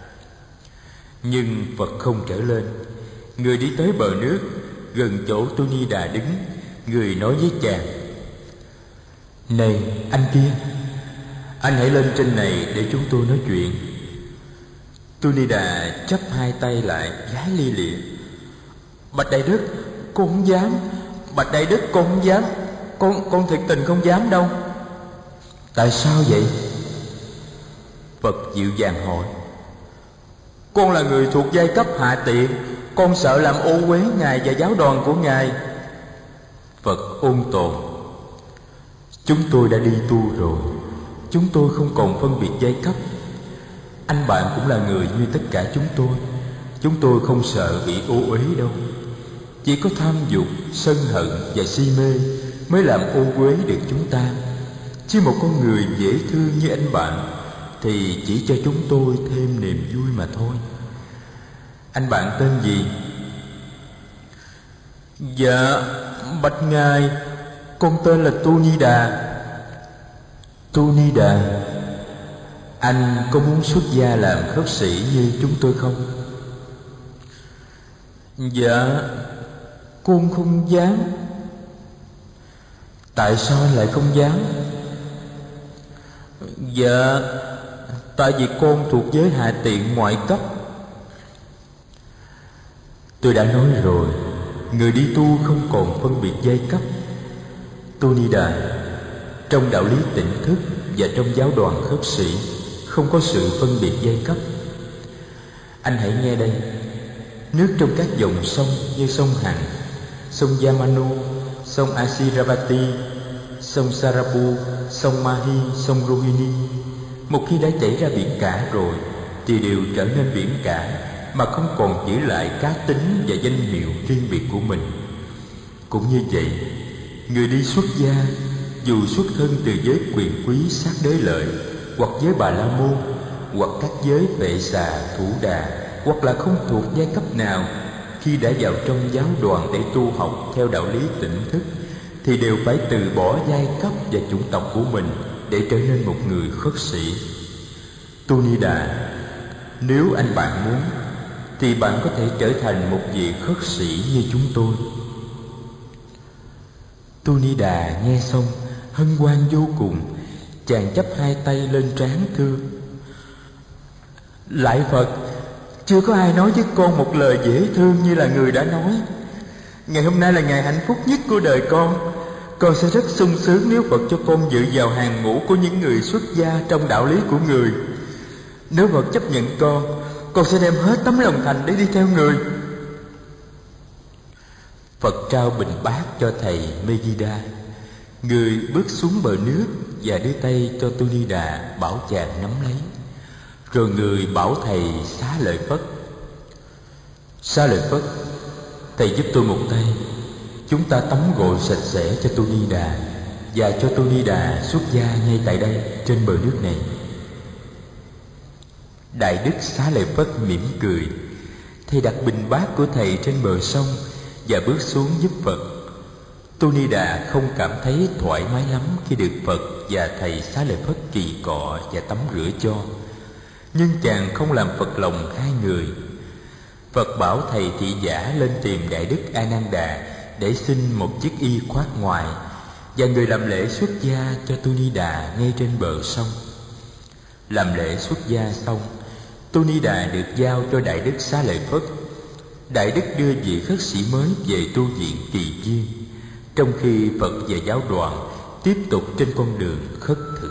Nhưng Phật không trở lên. Người đi tới bờ nước, gần chỗ Tu Ni Đà đứng, người nói với chàng: "Này anh kia, anh hãy lên trên này để chúng tôi nói chuyện." Tu Ni Đà chắp hai tay lại, vái li lịa: "Bạch Đại Đức, con không dám. Bạch Đại Đức, con không dám. Con thiệt tình không dám đâu." "Tại sao vậy?" Phật dịu dàng hỏi. "Con là người thuộc giai cấp hạ tiện, con sợ làm ô uế ngài và giáo đoàn của ngài." Phật ôn tồn: "Chúng tôi đã đi tu rồi, chúng tôi không còn phân biệt giai cấp. Anh bạn cũng là người như tất cả chúng tôi không sợ bị ô uế đâu. Chỉ có tham dục, sân hận và si mê mới làm ô uế được chúng ta. Chứ một con người dễ thương như anh bạn thì chỉ cho chúng tôi thêm niềm vui mà thôi." "Anh bạn tên gì?" "Dạ, bạch ngài, con tên là Tu Ni Đà." "Tu Ni Đà, anh có muốn xuất gia làm khất sĩ như chúng tôi không?" "Dạ, con không dám." "Tại sao anh lại không dám?" "Dạ, tại vì con thuộc giới hạ tiện ngoại cấp." "Tôi đã nói rồi, người đi tu không còn phân biệt giai cấp. Tu Ni Đà, trong đạo lý tỉnh thức và trong giáo đoàn khất sĩ không có sự phân biệt giai cấp. Anh hãy nghe đây. Nước trong các dòng sông như sông Hằng, sông Yamano, sông Asiravati, sông Sarapu, sông Mahi, sông Rohini, một khi đã chảy ra biển cả rồi thì đều trở nên biển cả, mà không còn giữ lại cá tính và danh hiệu riêng biệt của mình. Cũng như vậy, người đi xuất gia dù xuất thân từ giới quyền quý sát đế lợi, hoặc giới Bà La Môn, hoặc các giới Vệ Xà, Thủ Đà, hoặc là không thuộc giai cấp nào, khi đã vào trong giáo đoàn để tu học theo đạo lý tỉnh thức, thì đều phải từ bỏ giai cấp và chủng tộc của mình để trở nên một người khất sĩ. Tu Ni Đà, nếu anh bạn muốn, thì bạn có thể trở thành một vị khất sĩ như chúng tôi. Tu Ni Đà nghe xong hân hoan vô cùng, chàng chắp hai tay lên trán thưa: Lạy Phật, chưa có ai nói với con một lời dễ thương như là người đã nói. Ngày hôm nay là ngày hạnh phúc nhất của đời con. Con sẽ rất sung sướng nếu Phật cho con dự vào hàng ngũ của những người xuất gia trong đạo lý của người. Nếu Phật chấp nhận con sẽ đem hết tấm lòng thành để đi theo người. Phật trao bình bát cho thầy Megiddo. Người bước xuống bờ nước và đưa tay cho Tu Ni Đà, bảo chàng nắm lấy. Rồi người bảo thầy Xá Lợi Phất: Xá Lợi Phất, thầy giúp tôi một tay. Chúng ta tắm gội sạch sẽ cho Tu Ni Đà, và cho Tu Ni Đà xuất gia ngay tại đây, trên bờ nước này. Đại đức Xá Lợi Phất mỉm cười. Thầy đặt bình bát của thầy trên bờ sông và bước xuống giúp Phật. Tu Ni Đà không cảm thấy thoải mái lắm khi được Phật và thầy Xá Lợi Phất kỳ cọ và tắm rửa cho. Nhưng chàng không làm phật lòng hai người. Phật bảo thầy thị giả lên tìm Đại đức A Nan Đà để xin một chiếc y khoác ngoài, và người làm lễ xuất gia cho Tu Ni Đà ngay trên bờ sông. Làm lễ xuất gia xong, Tu Ni Đà được giao cho Đại đức Xá Lợi Phất. Đại đức đưa vị khất sĩ mới về tu viện Kỳ Viên, trong khi Phật và giáo đoàn tiếp tục trên con đường khất thực.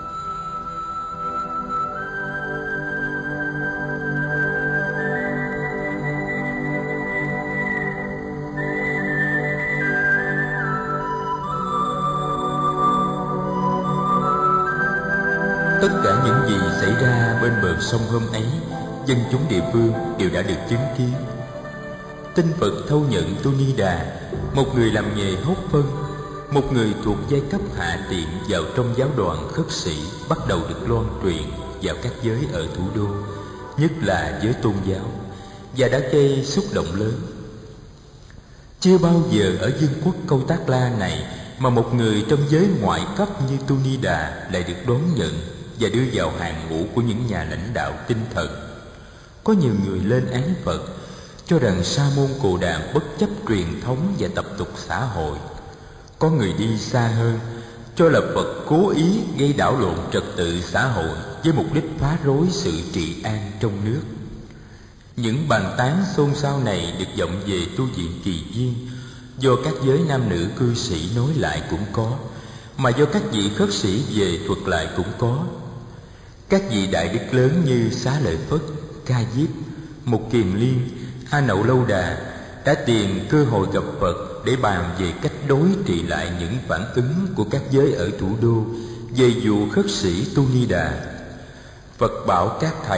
Tất cả những gì xảy ra bên bờ sông hôm ấy, dân chúng địa phương đều đã được chứng kiến. Tin Phật thâu nhận Tu Ni Đà, một người làm nghề hốt phân, một người thuộc giai cấp hạ tiện, vào trong giáo đoàn khất sĩ, bắt đầu được loan truyền vào các giới ở thủ đô, nhất là giới tôn giáo, và đã gây xúc động lớn. Chưa bao giờ ở vương quốc Câu Tác La này mà một người trong giới ngoại cấp như Tu Ni Đà lại được đón nhận và đưa vào hàng ngũ của những nhà lãnh đạo tinh thần. Có nhiều người lên án Phật, cho rằng Sa môn Cồ Đàm bất chấp truyền thống và tập tục xã hội. Có người đi xa hơn, cho là Phật cố ý gây đảo lộn trật tự xã hội với mục đích phá rối sự trị an trong nước. Những bàn tán xôn xao này được vọng về tu viện Kỳ Viên, do các giới nam nữ cư sĩ nói lại cũng có, mà do các vị khất sĩ về thuật lại cũng có. Các vị đại đức lớn như Xá Lợi Phất, Ca Diếp, Mục Kiền Liên, A Nậu Lâu Đà đã tìm cơ hội gặp Phật để bàn về cách đối trị lại những phản ứng của các giới ở thủ đô về vụ khất sĩ Tu Ni Đà. Phật bảo các thầy: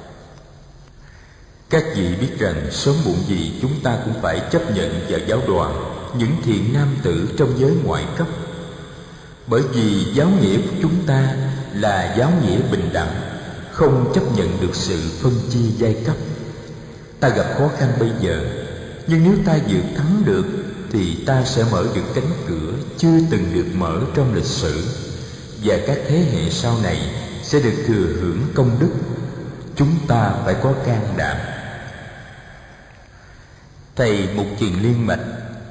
các vị biết rằng sớm muộn gì chúng ta cũng phải chấp nhận vào giáo đoàn những thiện nam tử trong giới ngoại cấp, bởi vì giáo nghĩa của chúng ta là giáo nghĩa bình đẳng, không chấp nhận được sự phân chia giai cấp. Ta gặp khó khăn bây giờ, nhưng nếu ta vượt thắng được thì ta sẽ mở được cánh cửa chưa từng được mở trong lịch sử, và các thế hệ sau này sẽ được thừa hưởng công đức. Chúng ta phải có can đảm. Thầy Mục Kiền Liên mạch: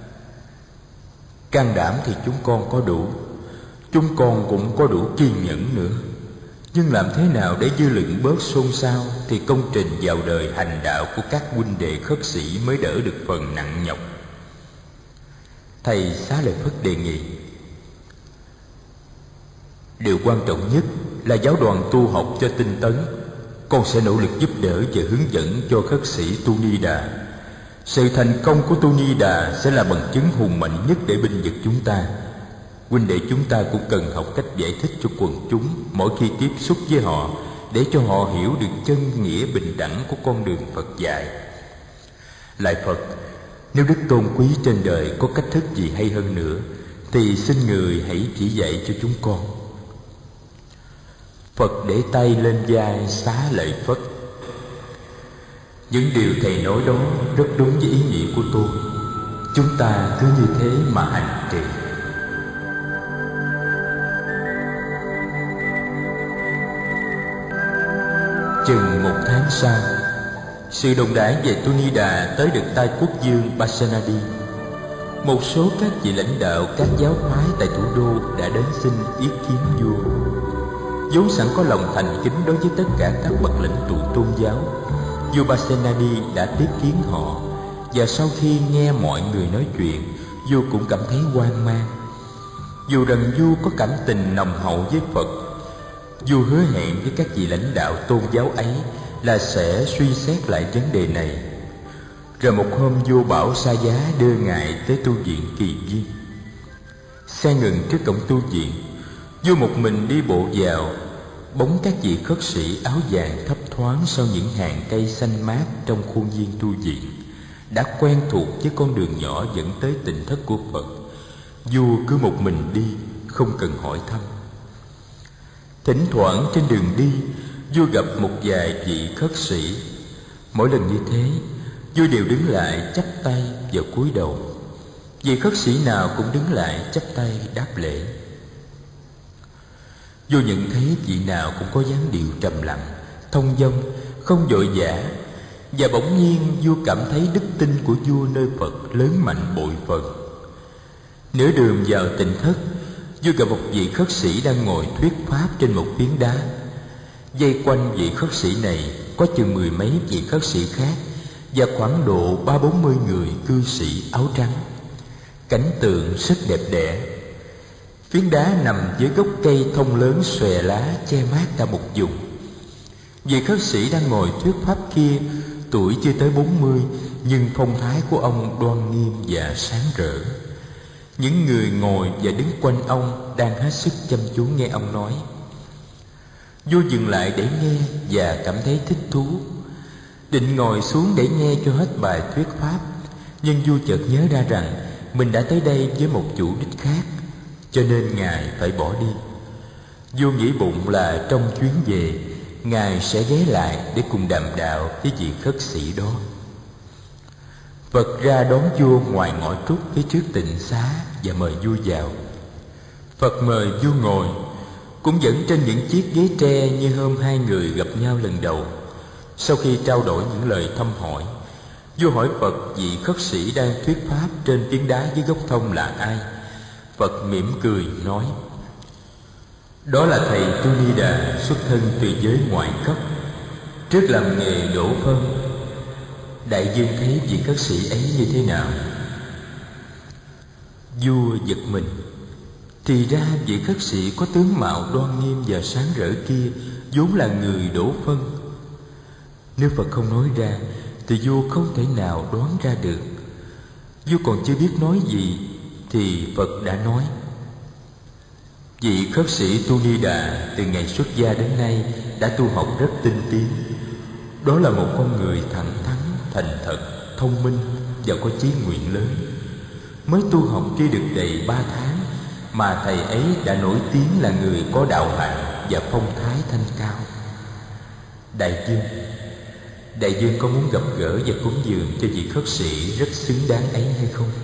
can đảm thì chúng con có đủ, chúng con cũng có đủ kiên nhẫn nữa. Nhưng làm thế nào để dư luận bớt xôn xao thì công trình vào đời hành đạo của các huynh đệ khất sĩ mới đỡ được phần nặng nhọc. Thầy Xá Lợi Phất đề nghị: điều quan trọng nhất là giáo đoàn tu học cho tinh tấn. Con sẽ nỗ lực giúp đỡ và hướng dẫn cho khất sĩ Tu Ni Đà. Sự thành công của Tu Ni Đà sẽ là bằng chứng hùng mạnh nhất để binh vực chúng ta. Huynh đệ chúng ta cũng cần học cách giải thích cho quần chúng mỗi khi tiếp xúc với họ, để cho họ hiểu được chân nghĩa bình đẳng của con đường Phật dạy. Lại Phật, nếu đức tôn quý trên đời có cách thức gì hay hơn nữa, thì xin người hãy chỉ dạy cho chúng con. Phật để tay lên vai xá lợi Phất: những điều thầy nói đó rất đúng với ý nghĩa của tôi. Chúng ta cứ như thế mà hành trì. Chừng 1 tháng sau, sự đồn đãi về Tu Ni Đà tới được tai quốc vương Pasenadi. Một số các vị lãnh đạo các giáo phái tại thủ đô đã đến xin ý kiến vua. Vốn sẵn có lòng thành kính đối với tất cả các bậc lãnh tụ tôn giáo, vua Pasenadi đã tiếp kiến họ, và sau khi nghe mọi người nói chuyện, vua cũng cảm thấy hoang mang. Dù rằng vua có cảm tình nồng hậu với Phật, vua hứa hẹn với các vị lãnh đạo tôn giáo ấy là sẽ suy xét lại vấn đề này. Rồi một hôm, vua bảo xa giá đưa ngài tới tu viện Kỳ Viên. Xe ngừng trước cổng tu viện, vua một mình đi bộ vào. Bóng các vị khất sĩ áo vàng thấp thoáng sau những hàng cây xanh mát trong khuôn viên tu viện đã quen thuộc với con đường nhỏ dẫn tới tịnh thất của Phật. Vua cứ một mình đi, không cần hỏi thăm. Thỉnh thoảng trên đường đi, vua gặp một vài vị khất sĩ. Mỗi lần như thế, vua đều đứng lại chắp tay và cúi đầu. Vị khất sĩ nào cũng đứng lại chắp tay đáp lễ. Vua nhận thấy vị nào cũng có dáng điệu trầm lặng, thông dong, không vội vã. Và bỗng nhiên vua cảm thấy đức tin của vua nơi Phật lớn mạnh bội phần. Nửa đường vào tịnh thất, vua gặp một vị khất sĩ đang ngồi thuyết pháp trên một phiến đá. Vây quanh vị khất sĩ này có chừng 10 mấy vị khất sĩ khác, và khoảng độ 30-40 người cư sĩ áo trắng. Cảnh tượng rất đẹp đẽ. Phiến đá nằm dưới gốc cây thông lớn xòe lá che mát cả một vùng. Vị khất sĩ đang ngồi thuyết pháp kia tuổi chưa tới 40, nhưng phong thái của ông đoan nghiêm và sáng rỡ. Những người ngồi và đứng quanh ông đang hết sức chăm chú nghe ông nói. Vua dừng lại để nghe và cảm thấy thích thú. Định ngồi xuống để nghe cho hết bài thuyết pháp, nhưng vua chợt nhớ ra rằng mình đã tới đây với một chủ đích khác, cho nên ngài phải bỏ đi. Vua nghĩ bụng là trong chuyến về, ngài sẽ ghé lại để cùng đàm đạo với vị khất sĩ đó. Phật ra đón vua ngoài ngõ trúc phía trước tịnh xá và mời vua vào. Phật mời vua ngồi, cũng vẫn trên những chiếc ghế tre như hôm hai người gặp nhau lần đầu. Sau khi trao đổi những lời thăm hỏi, vua hỏi Phật vị khất sĩ đang thuyết pháp trên phiến đá dưới gốc thông là ai. Phật mỉm cười nói: đó là thầy Tu Ni Đà, xuất thân từ giới ngoại cấp, trước làm nghề đổ phân. Đại dương thấy vị khất sĩ ấy như thế nào? Vua giật mình. Thì ra vị khất sĩ có tướng mạo đoan nghiêm và sáng rỡ kia vốn là người đổ phân. Nếu Phật không nói ra thì vua không thể nào đoán ra được. Vua còn chưa biết nói gì thì Phật đã nói: vị khất sĩ Tu Ni Đà từ ngày xuất gia đến nay đã tu học rất tinh tiến. Đó là một con người thẳng thắn, thành thật, thông minh và có chí nguyện lớn. Mới tu học chưa được đầy 3 tháng mà thầy ấy đã nổi tiếng là người có đạo hạnh và phong thái thanh cao. Đại dương có muốn gặp gỡ và cúng dường cho vị khất sĩ rất xứng đáng ấy hay không?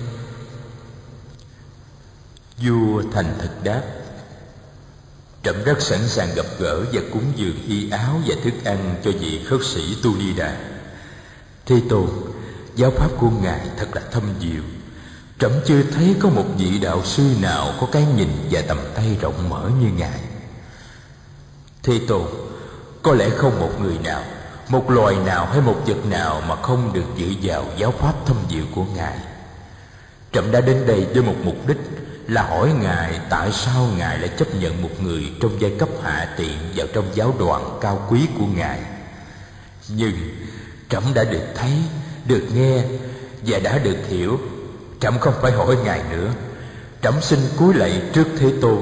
Vua thành thật đáp: trẫm rất sẵn sàng gặp gỡ và cúng dường y áo và thức ăn cho vị khất sĩ Tu Ni Đà. Thế Tôn, giáo pháp của ngài thật là thâm diệu. Trẫm chưa thấy có một vị đạo sư nào có cái nhìn và tầm tay rộng mở như ngài. Thế Tôn, có lẽ không một người nào, một loài nào hay một vật nào mà không được dự vào giáo pháp thâm diệu của ngài. Trẫm đã đến đây với một mục đích là hỏi ngài tại sao ngài lại chấp nhận một người trong giai cấp hạ tiện vào trong giáo đoàn cao quý của ngài. Nhưng trẫm đã được thấy, được nghe và đã được hiểu. Trẫm không phải hỏi ngài nữa. Trẫm xin cúi lạy trước Thế Tôn.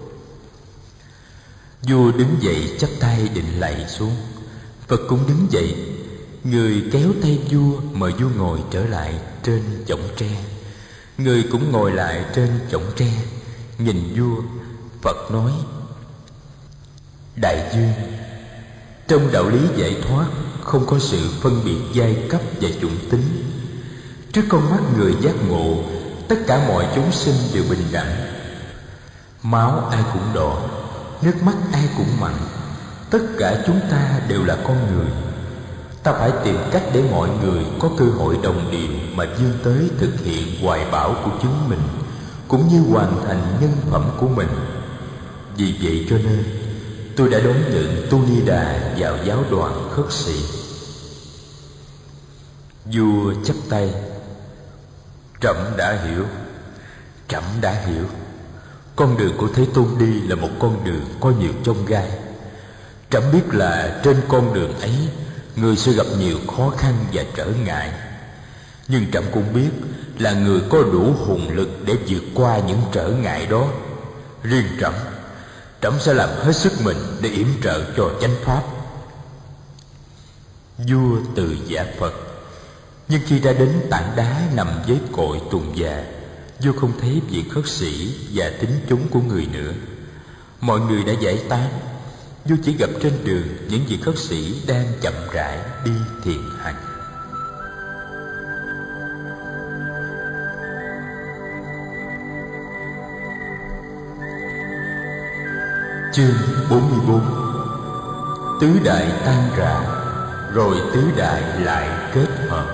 Vua đứng dậy chắp tay định lạy xuống. Phật cũng đứng dậy. Người kéo tay vua mời vua ngồi trở lại trên chõng tre. Người cũng ngồi lại trên chõng tre, nhìn vua. Phật nói: Đại vương, trong đạo lý giải thoát không có sự phân biệt giai cấp và chủng tính. Trước con mắt người giác ngộ, tất cả mọi chúng sinh đều bình đẳng. Máu ai cũng đỏ, nước mắt ai cũng mặn. Tất cả chúng ta đều là con người. Ta phải tìm cách để mọi người có cơ hội đồng điệu mà vươn tới thực hiện hoài bão của chính mình, cũng như hoàn thành nhân phẩm của mình. Vì vậy cho nên tôi đã đón nhận Tu Ni Đà vào giáo đoàn khất sĩ. Vua chắp tay: Trẫm đã hiểu, trẫm đã hiểu. Con đường của Thế Tôn đi là một con đường có nhiều chông gai. Trẫm biết là trên con đường ấy người sẽ gặp nhiều khó khăn và trở ngại. Nhưng trẫm cũng biết là người có đủ hùng lực để vượt qua những trở ngại đó. Riêng trẫm sẽ làm hết sức mình để yểm trợ cho chánh pháp. Vua từ giả Phật. Nhưng khi ra đến tảng đá nằm với cội tùng già, vua không thấy vị khất sĩ và tín chúng của người nữa. Mọi người đã giải tán. Vua chỉ gặp trên đường những vị khất sĩ đang chậm rãi đi thiền hành. Chương 44. Tứ đại tan rã, rồi tứ đại lại kết hợp.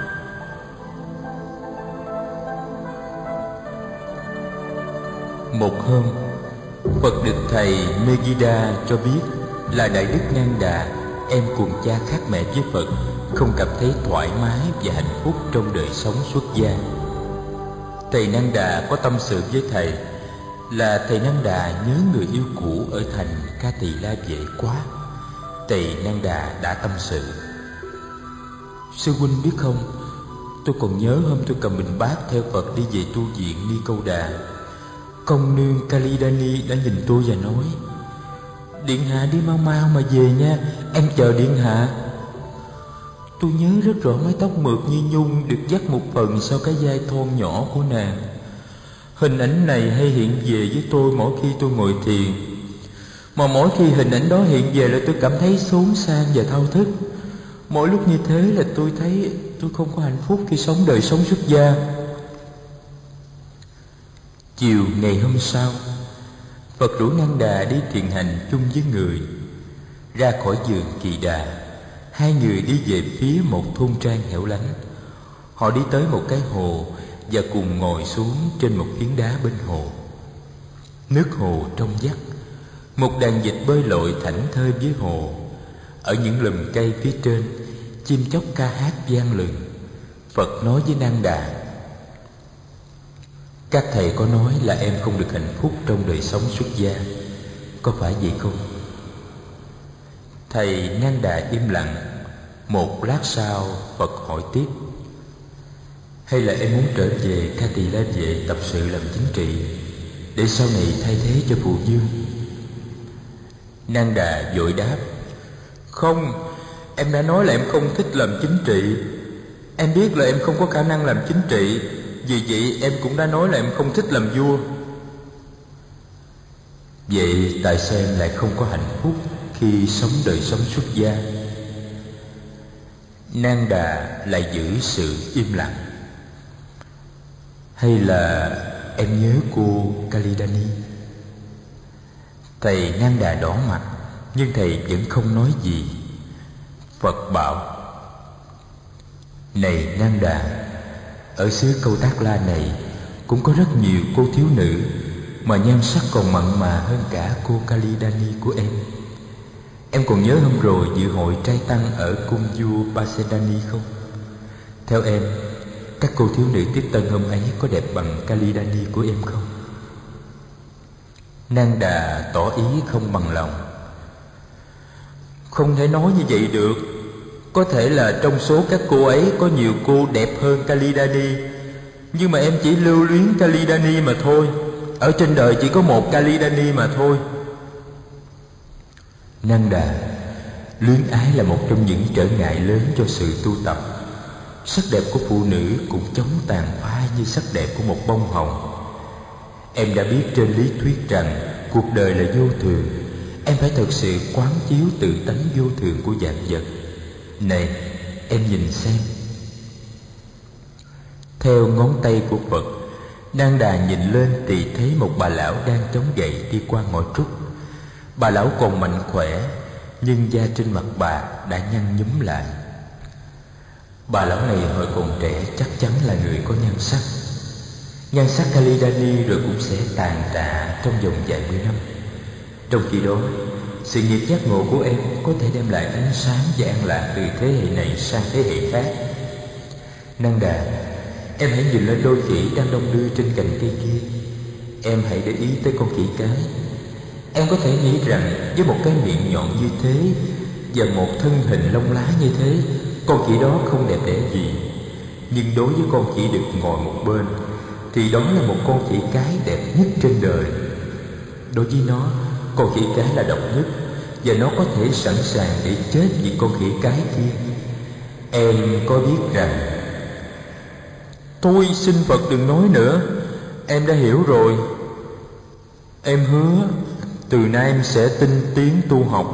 Một hôm, Phật được thầy Megiddo cho biết là Đại Đức Ngan Đà, em cùng cha khác mẹ với Phật, không cảm thấy thoải mái và hạnh phúc trong đời sống xuất gia. Thầy Ngan Đà có tâm sự với thầy là thầy Ngan Đà nhớ người yêu cũ ở thành Ca Tỳ La Vệ quá. Thầy Ngan Đà đã tâm sự: Sư huynh biết không, tôi còn nhớ hôm tôi cầm bình bát theo Phật đi về tu viện Ni Câu Đà, công nương Kalidani đã nhìn tôi và nói: Điện hạ đi mau mau mà về nha, em chờ điện hạ. Tôi nhớ rất rõ mái tóc mượt như nhung được dắt một phần sau cái vai thon nhỏ của nàng. Hình ảnh này hay hiện về với tôi mỗi khi tôi ngồi thiền, mà mỗi khi hình ảnh đó hiện về là tôi cảm thấy xốn sang và thao thức. Mỗi lúc như thế là tôi thấy tôi không có hạnh phúc khi sống đời sống xuất gia. Chiều ngày hôm sau, Phật rủ Ngan Đà đi thiền hành chung với người. Ra khỏi vườn Kỳ Đà, hai người đi về phía một thôn trang hẻo lánh. Họ đi tới một cái hồ và cùng ngồi xuống trên một phiến đá bên hồ. Nước hồ trong vắt, một đàn vịt bơi lội thảnh thơi dưới hồ. Ở những lùm cây phía trên, chim chóc ca hát vang lừng. Phật nói với Ngan Đà: Các thầy có nói là em không được hạnh phúc trong đời sống xuất gia, có phải vậy không? Thầy Ngan Đà im lặng. Một lát sau, Phật hỏi tiếp: Hay là em muốn trở về Ca Tỳ La Vệ tập sự làm chính trị, để sau này thay thế cho Phù Dương? Ngan Đà vội đáp: Không, em đã nói là em không thích làm chính trị. Em biết là em không có khả năng làm chính trị, vì vậy em cũng đã nói là em không thích làm vua. Vậy tại sao em lại không có hạnh phúc khi sống đời sống xuất gia? Ngan Đà lại giữ sự im lặng. Hay là em nhớ cô Kalidani? Thầy Ngan Đà đỏ mặt, nhưng thầy vẫn không nói gì. Phật bảo: Này Ngan Đà, ở xứ Câu Tác La này cũng có rất nhiều cô thiếu nữ mà nhan sắc còn mặn mà hơn cả cô Kalidani của em. Em còn nhớ hôm rồi dự hội trai tăng ở cung vua Pasedani không? Theo em, các cô thiếu nữ tiếp tân hôm ấy có đẹp bằng Kalidani của em không? Ngan Đà tỏ ý không bằng lòng. Không thể nói như vậy được. Có thể là trong số các cô ấy có nhiều cô đẹp hơn Kalidani, nhưng mà em chỉ lưu luyến Kalidani mà thôi. Ở trên đời chỉ có một Kalidani mà thôi. Ngan Đà, luyến ái là một trong những trở ngại lớn cho sự tu tập. Sắc đẹp của phụ nữ cũng chống tàn phai như sắc đẹp của một bông hồng. Em đã biết trên lý thuyết rằng cuộc đời là vô thường. Em phải thật sự quán chiếu tự tánh vô thường của vạn vật. Này, em nhìn xem. Theo ngón tay của Phật, Nang Đà nhìn lên thì thấy một bà lão đang chống gậy đi qua ngõ trúc. Bà lão còn mạnh khỏe, nhưng da trên mặt bà đã nhăn nhúm lại. Bà lão này hồi còn trẻ chắc chắn là người có nhan sắc. Nhan sắc Kalidani rồi cũng sẽ tàn tạ trong vòng vài mươi năm. Trong khi đó, sự nghiệp giác ngộ của em có thể đem lại ánh sáng và an lạc từ thế hệ này sang thế hệ khác. Nang Đà, em hãy nhìn lên đôi khỉ đang đong đưa trên cành cây kia. Em hãy để ý tới con khỉ cái. Em có thể nghĩ rằng với một cái miệng nhọn như thế và một thân hình lông lá như thế, con khỉ đó không đẹp đẽ gì. Nhưng đối với con khỉ được ngồi một bên thì đó là một con khỉ cái đẹp nhất trên đời. Đối với nó, con khỉ cái là độc nhất, và nó có thể sẵn sàng để chết vì con khỉ cái kia. Em có biết rằng... Tôi xin Phật đừng nói nữa. Em đã hiểu rồi. Em hứa từ nay em sẽ tinh tiến tu học.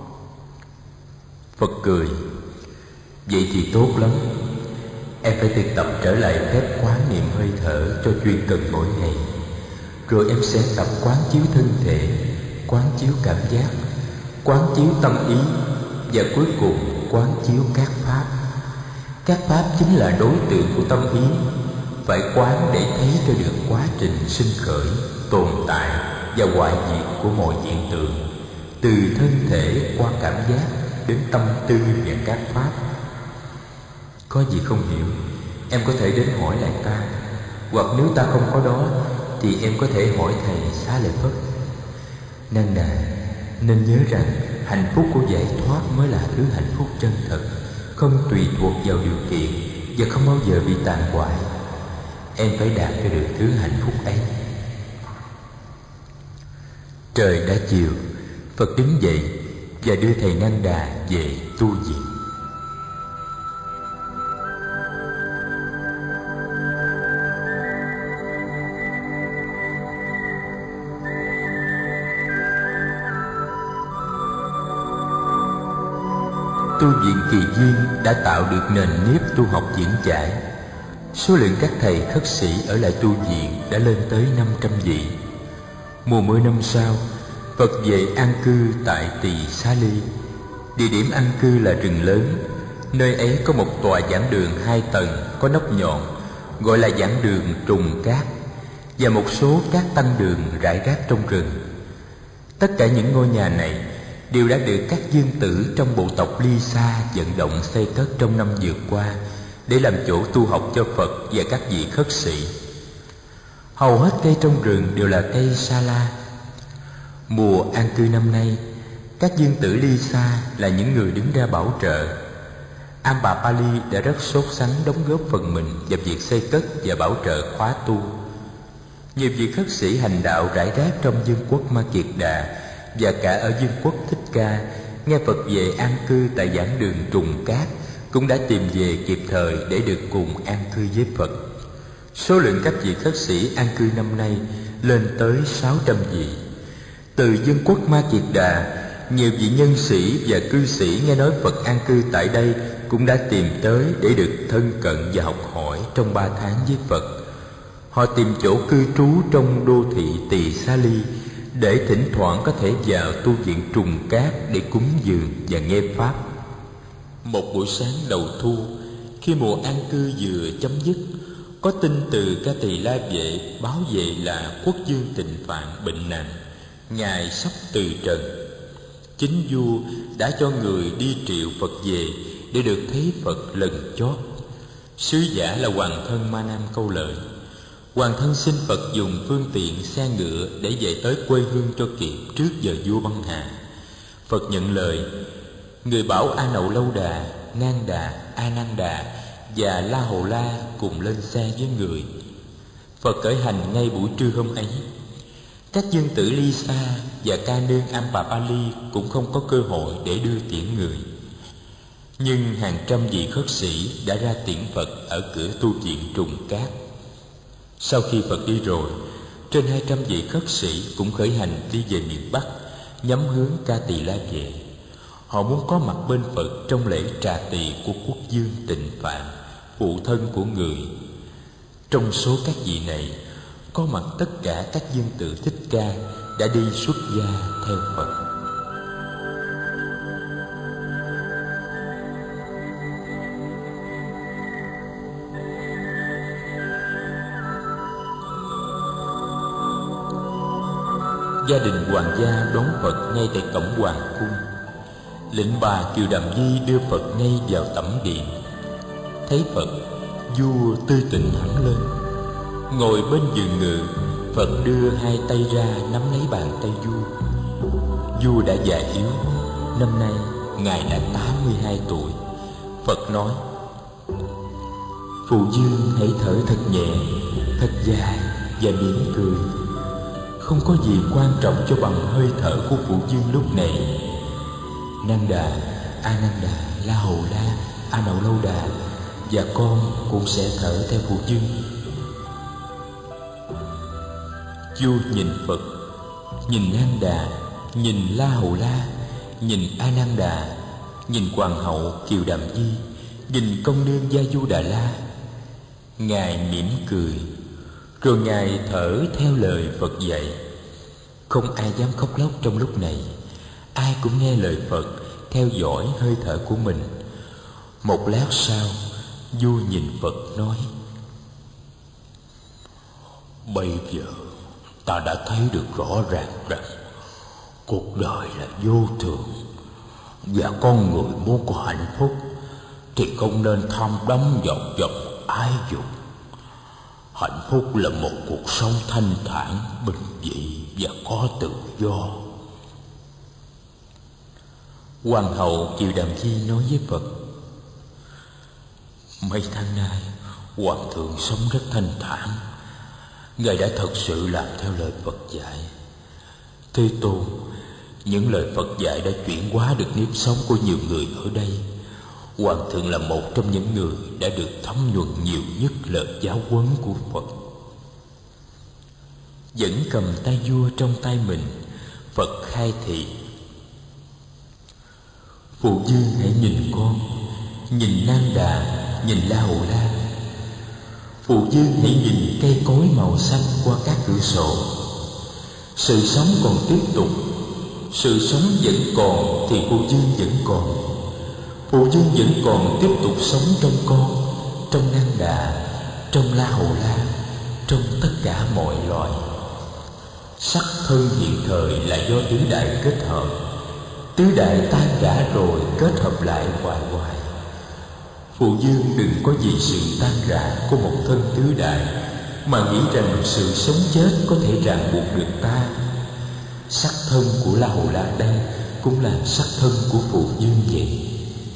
Phật cười. Vậy thì tốt lắm. Em phải thực tập trở lại phép quán niệm hơi thở cho chuyên cần mỗi ngày. Rồi em sẽ tập quán chiếu thân thể, quán chiếu cảm giác, quán chiếu tâm ý, và cuối cùng quán chiếu các pháp. Các pháp chính là đối tượng của tâm ý. Phải quán để thấy cho được quá trình sinh khởi, tồn tại và hoại diệt của mọi hiện tượng, từ thân thể qua cảm giác đến tâm tư và các pháp. Có gì không hiểu, em có thể đến hỏi lại ta, hoặc nếu ta không có đó thì em có thể hỏi thầy Xá Lợi Phất. Nang Đà, nên nhớ rằng hạnh phúc của giải thoát mới là thứ hạnh phúc chân thật, không tùy thuộc vào điều kiện và không bao giờ bị tàn hoại. Em phải đạt cho được thứ hạnh phúc ấy. Trời đã chiều, Phật đứng dậy và đưa thầy Nang Đà về tu viện. Tu viện Kỳ Duyên đã tạo được nền nếp tu học vững chãi. Số lượng các thầy khất sĩ ở lại tu viện đã lên tới 500 vị. Mùa mưa năm sau, Phật về an cư tại Tỳ Xá Ly. Địa điểm an cư là rừng lớn. Nơi ấy có một tòa giảng đường 2 tầng có nóc nhọn, gọi là giảng đường Trùng Cát, và một số các tăng đường rải rác trong rừng. Tất cả những ngôi nhà này đều đã được các dương tử trong bộ tộc Ly Sa vận động xây cất trong năm vừa qua để làm chỗ tu học cho Phật và các vị khất sĩ. Hầu hết cây trong rừng đều là cây sa la. Mùa an cư năm nay, các dương tử Ly Sa là những người đứng ra bảo trợ. Ambapali đã rất sốt sắng đóng góp phần mình vào việc xây cất và bảo trợ khóa tu. Nhiều vị khất sĩ hành đạo rải rác trong vương quốc Ma Kiệt Đà và cả ở vương quốc Thích Ca nghe Phật về an cư tại giảng đường Trùng Cát cũng đã tìm về kịp thời để được cùng an cư với Phật. Số lượng các vị khất sĩ an cư năm nay lên tới 600 vị. Từ vương quốc Ma Kiệt Đà, nhiều vị nhân sĩ và cư sĩ nghe nói Phật an cư tại đây cũng đã tìm tới để được thân cận và học hỏi trong 3 tháng với Phật. Họ tìm chỗ cư trú trong đô thị Tỳ Xá Ly để thỉnh thoảng có thể vào tu viện Trùng Cát để cúng dường và nghe pháp. Một buổi sáng đầu thu, khi mùa an cư vừa chấm dứt, có tin từ Ca Tỳ La Vệ báo về là quốc vương Tịnh Phạn bệnh nặng, ngài sắp từ trần. Chính vua đã cho người đi triệu Phật về để được thấy Phật lần chót. Sứ giả là hoàng thân Ma Nam Câu Lợi. Hoàng thân xin Phật dùng phương tiện xe ngựa để về tới quê hương cho kịp trước giờ vua băng hà. Phật nhận lời. Người bảo A Nậu Lâu Đà, Nang Đà, A Nan Đà và La Hầu La cùng lên xe với người. Phật khởi hành ngay buổi trưa hôm ấy. Các dương tử Ly Sa và ca nương Ambapali cũng không có cơ hội để đưa tiễn người. Nhưng hàng trăm vị khất sĩ đã ra tiễn Phật ở cửa tu viện Trùng Cát. Sau khi Phật đi rồi, trên 200 vị khất sĩ cũng khởi hành đi về miền Bắc, nhắm hướng Ca Tỳ La Vệ. Họ muốn có mặt bên Phật trong lễ trà tỳ của quốc vương Tịnh Phạn, phụ thân của người. Trong số các vị này, có mặt tất cả các dương tử Thích Ca đã đi xuất gia theo Phật. Gia đình hoàng gia đón Phật ngay tại cổng hoàng cung. Lệnh bà Kiều Đàm Di đưa Phật ngay vào tẩm điện. Thấy Phật, vua tươi tỉnh hẳn lên. Ngồi bên giường ngự, Phật đưa hai tay ra nắm lấy bàn tay vua. Vua đã già yếu, năm nay ngài đã 82 tuổi. Phật nói: Phụ vương hãy thở thật nhẹ, thật dài và mỉm cười. Không có gì quan trọng cho bằng hơi thở của phụ vương lúc này. Năng Đà, A Nan Đà, La Hầu La, A Nậu Lâu Đà và con cũng sẽ thở theo phụ vương. Vua nhìn Phật, nhìn Nan Đà, nhìn La Hầu La, nhìn A Nan Đà, nhìn hoàng hậu Kiều Đàm Di, nhìn công nương Gia Du Đà La. Ngài mỉm cười, rồi ngài thở theo lời Phật dạy. Không ai dám khóc lóc trong lúc này. Ai cũng nghe lời Phật, theo dõi hơi thở của mình. Một lát sau, vua nhìn Phật nói: Bây giờ ta đã thấy được rõ ràng rằng cuộc đời là vô thường, và con người muốn có hạnh phúc thì không nên tham đắm vào vật ái dục. Hạnh phúc là một cuộc sống thanh thản, bình dị và có tự do. Hoàng hậu Kiều Đàm Di nói với Phật: Mấy tháng nay, Hoàng thượng sống rất thanh thản. Ngài đã thật sự làm theo lời Phật dạy. Thế Tôn, những lời Phật dạy đã chuyển hóa được nếp sống của nhiều người ở đây. Hoàng thượng là một trong những người đã được thấm nhuần nhiều nhất lời giáo huấn của Phật. Vẫn cầm tay vua trong tay mình, Phật khai thị: Phụ vương hãy nhìn con, nhìn Nan Đà, nhìn La Hầu La. Phụ vương hãy nhìn cây cối màu xanh qua các cửa sổ. Sự sống còn tiếp tục. Sự sống vẫn còn thì phụ vương vẫn còn. Phụ vương vẫn còn tiếp tục sống trong con, trong Nan Đà, trong La Hầu La, trong tất cả mọi loài. Sắc thân hiện thời là do tứ đại kết hợp. Tứ đại tan rã rồi kết hợp lại hoài hoài. Phụ vương đừng có vì sự tan rã của một thân tứ đại mà nghĩ rằng sự sống chết có thể ràng buộc được ta. Sắc thân của La Hầu La đây cũng là sắc thân của phụ vương vậy.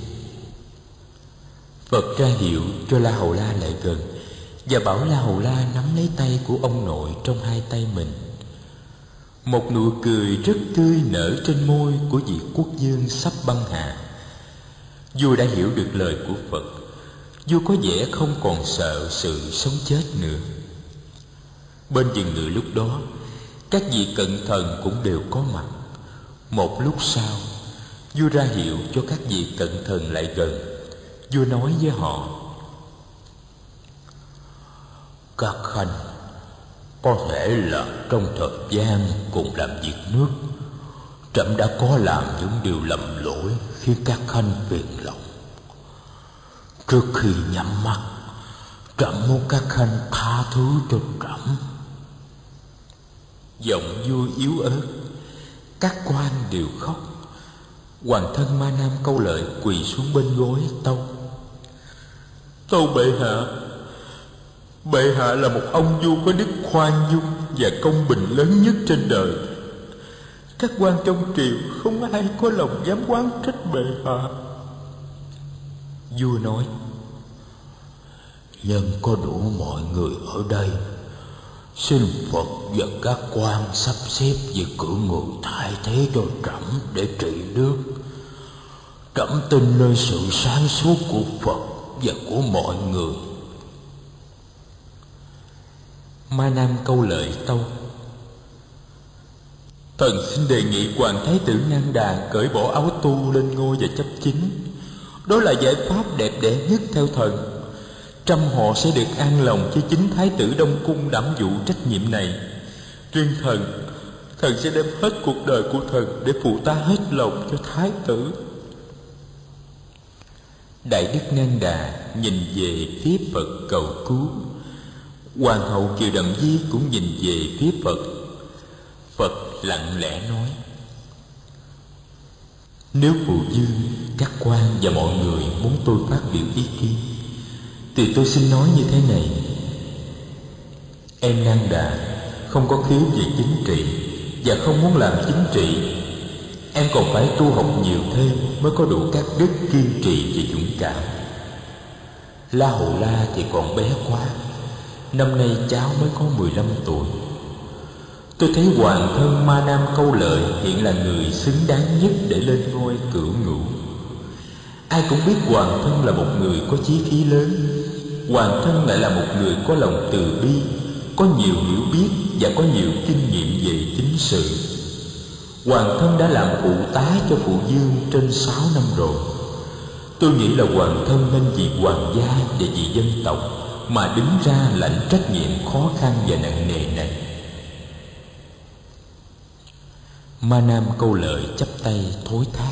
Phật ra hiệu cho La Hầu La lại gần và bảo La Hầu La nắm lấy tay của ông nội trong hai tay mình. Một nụ cười rất tươi nở trên môi của vị quốc vương sắp băng hà. Vua đã hiểu được lời của Phật. Vua có vẻ không còn sợ sự sống chết nữa. Bên giường ngự lúc đó, các vị cận thần cũng đều có mặt. Một lúc sau, vua ra hiệu cho các vị cận thần lại gần. Vua nói với họ: Các khanh, có thể là trong thời gian cùng làm việc nước, trẫm đã có làm những điều lầm lỗi khiến các khanh phiền lòng. Trước khi nhắm mắt, trẫm muốn các khanh tha thứ cho trẫm. Giọng vua yếu ớt, các quan đều khóc. Hoàng thân Ma Nam Câu Lợi quỳ xuống bên gối tâu: Tâu bệ hạ, bệ hạ là một ông vua có đức khoan dung và công bình lớn nhất trên đời. Các quan trong triều không ai có lòng dám oán trách bệ hạ. Vua nói: Nhân có đủ mọi người ở đây, xin Phật và các quan sắp xếp việc cử người thay thế cho trẫm để trị nước. Trẫm tin nơi sự sáng suốt của Phật và của mọi người. Ma Nam Câu Lợi tâu: Thần xin đề nghị Hoàng Thái tử Nang Đà cởi bỏ áo tu lên ngôi và chấp chính. Đó là giải pháp đẹp đẽ nhất theo thần. Trăm họ sẽ được an lòng khi chính Thái tử Đông Cung đảm vụ trách nhiệm này. Riêng thần sẽ đem hết cuộc đời của thần để phụ tá hết lòng cho Thái tử. Đại đức Nang Đà nhìn về phía Phật cầu cứu. Hoàng hậu Kiều Đầm Di cũng nhìn về phía Phật. Phật lặng lẽ nói: Nếu phụ vương, các quan và mọi người muốn tôi phát biểu ý kiến thì tôi xin nói như thế này. Em Nang Đà không có khiếu về chính trị và không muốn làm chính trị. Em còn phải tu học nhiều thêm mới có đủ các đức kiên trì và dũng cảm. La Hầu La thì còn bé quá. Năm nay cháu mới có 15 tuổi. Tôi thấy hoàng thân Ma Nam Câu Lợi hiện là người xứng đáng nhất để lên ngôi cửu ngũ. Ai cũng biết hoàng thân là một người có chí khí lớn. Hoàng thân lại là một người có lòng từ bi, có nhiều hiểu biết và có nhiều kinh nghiệm về chính sự. Hoàng thân đã làm phụ tá cho phụ vương trên 6 năm rồi. Tôi nghĩ là hoàng thân nên vì hoàng gia và vì dân tộc mà đứng ra lãnh trách nhiệm khó khăn và nặng nề này. Ma Nam Câu Lợi chắp tay thối thác: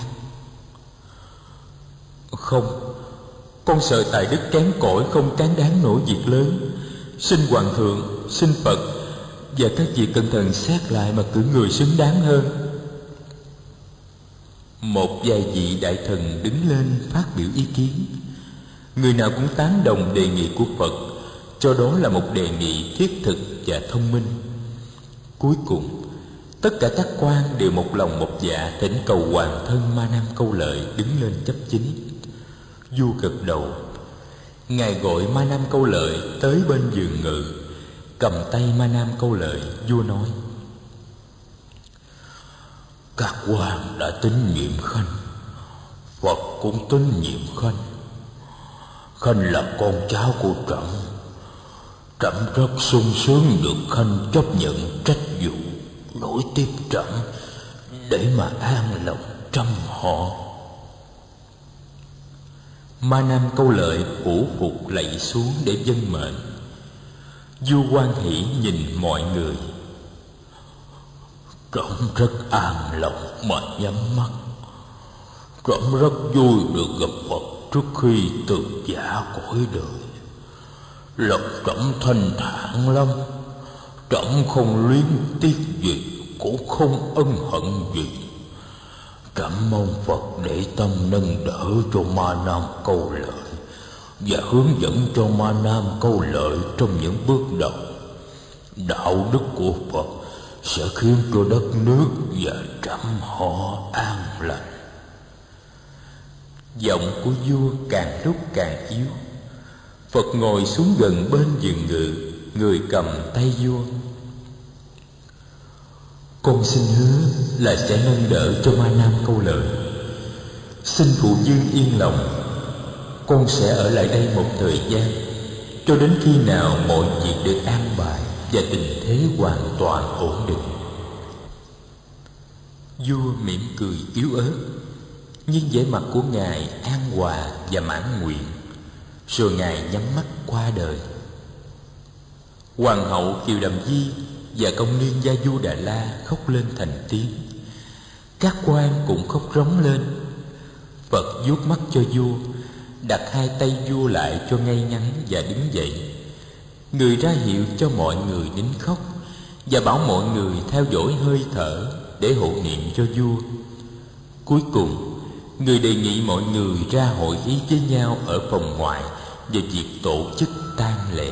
Không, con sợ tài đức kém cỏi không cán đáng nổi việc lớn. Xin hoàng thượng, xin Phật và các vị cẩn thận xét lại mà cử người xứng đáng hơn. Một vài vị đại thần đứng lên phát biểu ý kiến. Người nào cũng tán đồng đề nghị của Phật, cho đó là một đề nghị thiết thực và thông minh. Cuối cùng, tất cả các quan đều một lòng một dạ thỉnh cầu hoàng thân Ma Nam Câu Lợi đứng lên chấp chính. Vua gật đầu. Ngài gọi Ma Nam Câu Lợi tới bên giường ngự, cầm tay Ma Nam Câu Lợi, vua nói: Các quan đã tín nhiệm Khanh, Phật cũng tín nhiệm Khanh. Khanh là con cháu của trẫm. Trẫm rất sung sướng được Khanh chấp nhận trách vụ nối tiếp trẫm để mà an lòng trăm họ. Ma Nam Câu Lợi phủ phục lạy xuống để vâng mệnh. Vua hoan hỷ nhìn mọi người. Trẫm rất an lòng mà nhắm mắt. Trẫm rất vui được gặp Phật trước khi từ giả cõi đời. Lòng trẫm thanh thản lắm. Trẫm không luyến tiếc gì, cũng không ân hận gì. Trẫm mong Phật để tâm nâng đỡ cho Ma Nam Câu Lợi và hướng dẫn cho Ma Nam Câu Lợi trong những bước đầu. Đạo đức của Phật sẽ khiến cho đất nước và trăm họ an lành. Giọng của vua càng lúc càng yếu. Phật ngồi xuống gần bên giường ngự, người cầm tay vua. Con xin hứa là sẽ nâng đỡ cho Ma Nam Câu Lợi. Xin phụ vương yên lòng. Con sẽ ở lại đây một thời gian, cho đến khi nào mọi việc được an bài và tình thế hoàn toàn ổn định. Vua mỉm cười yếu ớt, nhưng vẻ mặt của ngài an hòa và mãn nguyện. Rồi ngài nhắm mắt qua đời. Hoàng hậu Kiều Đầm Di và công nương gia vua Đà La khóc lên thành tiếng. Các quan cũng khóc rống lên. Phật vuốt mắt cho vua, đặt hai tay vua lại cho ngay ngắn và đứng dậy. Người ra hiệu cho mọi người nín khóc và bảo mọi người theo dõi hơi thở để hộ niệm cho vua. Cuối cùng, người đề nghị mọi người ra hội ý với nhau ở phòng ngoài về việc tổ chức tang lễ.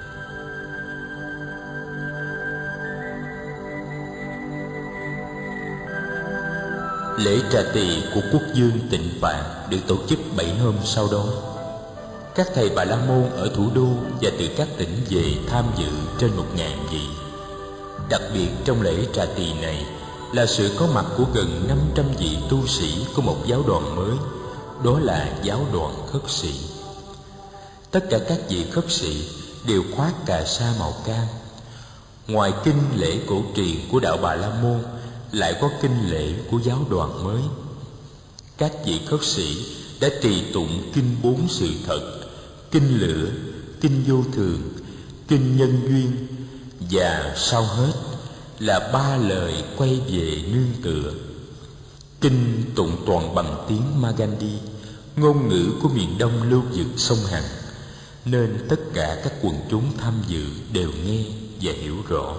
Lễ trà tỳ của quốc vương Tịnh Phạn được tổ chức 7 hôm sau đó. Các thầy Bà La Môn ở thủ đô và từ các tỉnh về tham dự trên 1000 vị. Đặc biệt trong lễ trà tỳ này là sự có mặt của gần 500 vị tu sĩ của một giáo đoàn mới, đó là giáo đoàn khất sĩ. Tất cả các vị khất sĩ đều khoác cà sa màu cam. Ngoài kinh lễ cổ truyền của đạo Bà La Môn, lại có kinh lễ của giáo đoàn mới. Các vị khất sĩ đã trì tụng kinh 4 sự thật, kinh lửa, kinh vô thường, kinh nhân duyên, và sau hết là 3 lời quay về nương tựa. Kinh tụng toàn bằng tiếng Magadhi, ngôn ngữ của miền đông lưu vực sông Hằng, nên tất cả các quần chúng tham dự đều nghe và hiểu rõ.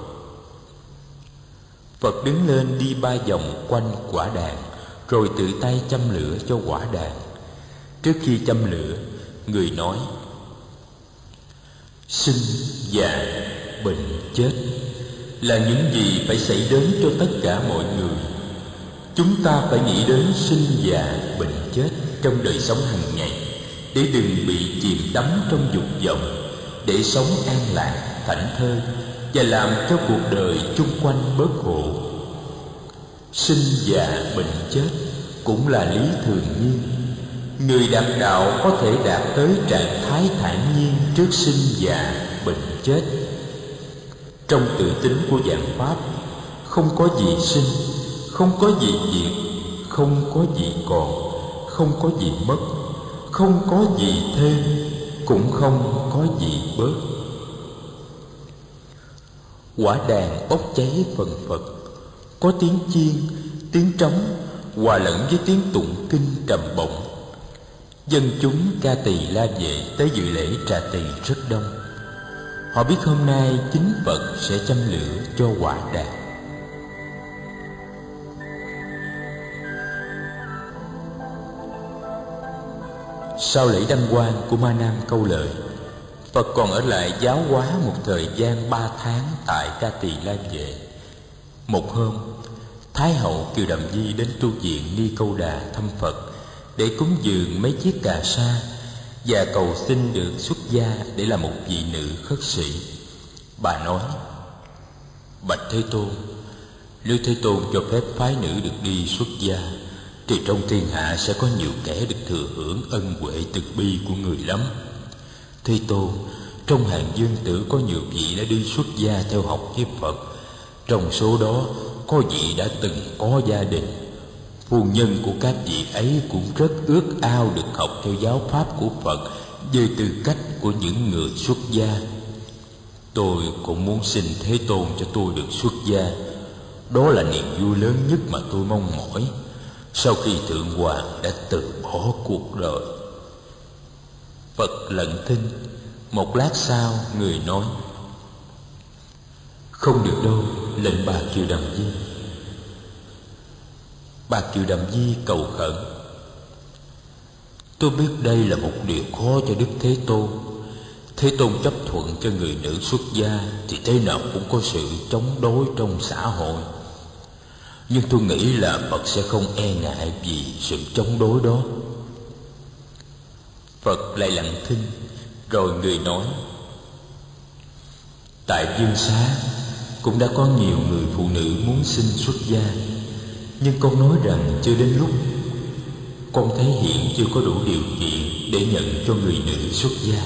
Phật đứng lên đi 3 vòng quanh quả đàn, rồi tự tay châm lửa cho quả đàn. Trước khi châm lửa, người nói: sinh, già, bệnh, chết là những gì phải xảy đến cho tất cả mọi người. Chúng ta phải nghĩ đến sinh, già, bệnh, chết trong đời sống hàng ngày, để đừng bị chìm đắm trong dục vọng, để sống an lạc, thảnh thơi và làm cho cuộc đời chung quanh bớt khổ. Sinh, già, bệnh, chết cũng là lý thường nhiên. Người đạt đạo có thể đạt tới trạng thái thản nhiên trước sinh, già, bệnh, chết. Trong tự tính của vạn pháp, không có gì sinh, không có gì diệt, không có gì còn, không có gì mất, không có gì thêm, cũng không có gì bớt. Quả đàn bốc cháy phần phật, có tiếng chiên, tiếng trống hòa lẫn với tiếng tụng kinh trầm bổng. Dân chúng ca tỳ la vệ tới dự lễ trà tỳ rất đông. Họ biết hôm nay chính Phật sẽ châm lửa cho quả đàn. Sau lễ đăng quang của Ma Nam Câu Lợi, Phật còn ở lại giáo hóa một thời gian 3 tháng tại Ca Tỳ La Vệ. Một hôm, Thái hậu Kiều Đàm Di đến tu viện Ni Câu Đà thăm Phật để cúng dường mấy chiếc cà sa và cầu xin được xuất gia để làm một vị nữ khất sĩ. Bà nói: bạch Thế Tôn, nếu Thế Tôn cho phép phái nữ được đi xuất gia, thì trong thiên hạ sẽ có nhiều kẻ được thừa hưởng ân huệ từ bi của người lắm. Thế Tôn, trong hàng dương tử có nhiều vị đã đi xuất gia theo học với Phật. Trong số đó có vị đã từng có gia đình. Phu nhân của các vị ấy cũng rất ước ao được học theo giáo pháp của Phật về tư cách của những người xuất gia. Tôi cũng muốn xin Thế Tôn cho tôi được xuất gia. Đó là niềm vui lớn nhất mà tôi mong mỏi sau khi Thượng Hoàng đã từ bỏ cuộc đời. Phật lặng thinh. Một lát sau, người nói: không được đâu, lệnh bà Kiều Đàm Di. Bà Kiều Đàm Di cầu khẩn: tôi biết đây là một điều khó cho Đức Thế Tôn. Thế Tôn chấp thuận cho người nữ xuất gia thì thế nào cũng có sự chống đối trong xã hội. Nhưng tôi nghĩ là Phật sẽ không e ngại vì sự chống đối đó. Phật lại lặng thinh, rồi người nói: tại Dương Xá cũng đã có nhiều người phụ nữ muốn xin xuất gia, nhưng con nói rằng chưa đến lúc. Con thấy hiện chưa có đủ điều kiện để nhận cho người nữ xuất gia.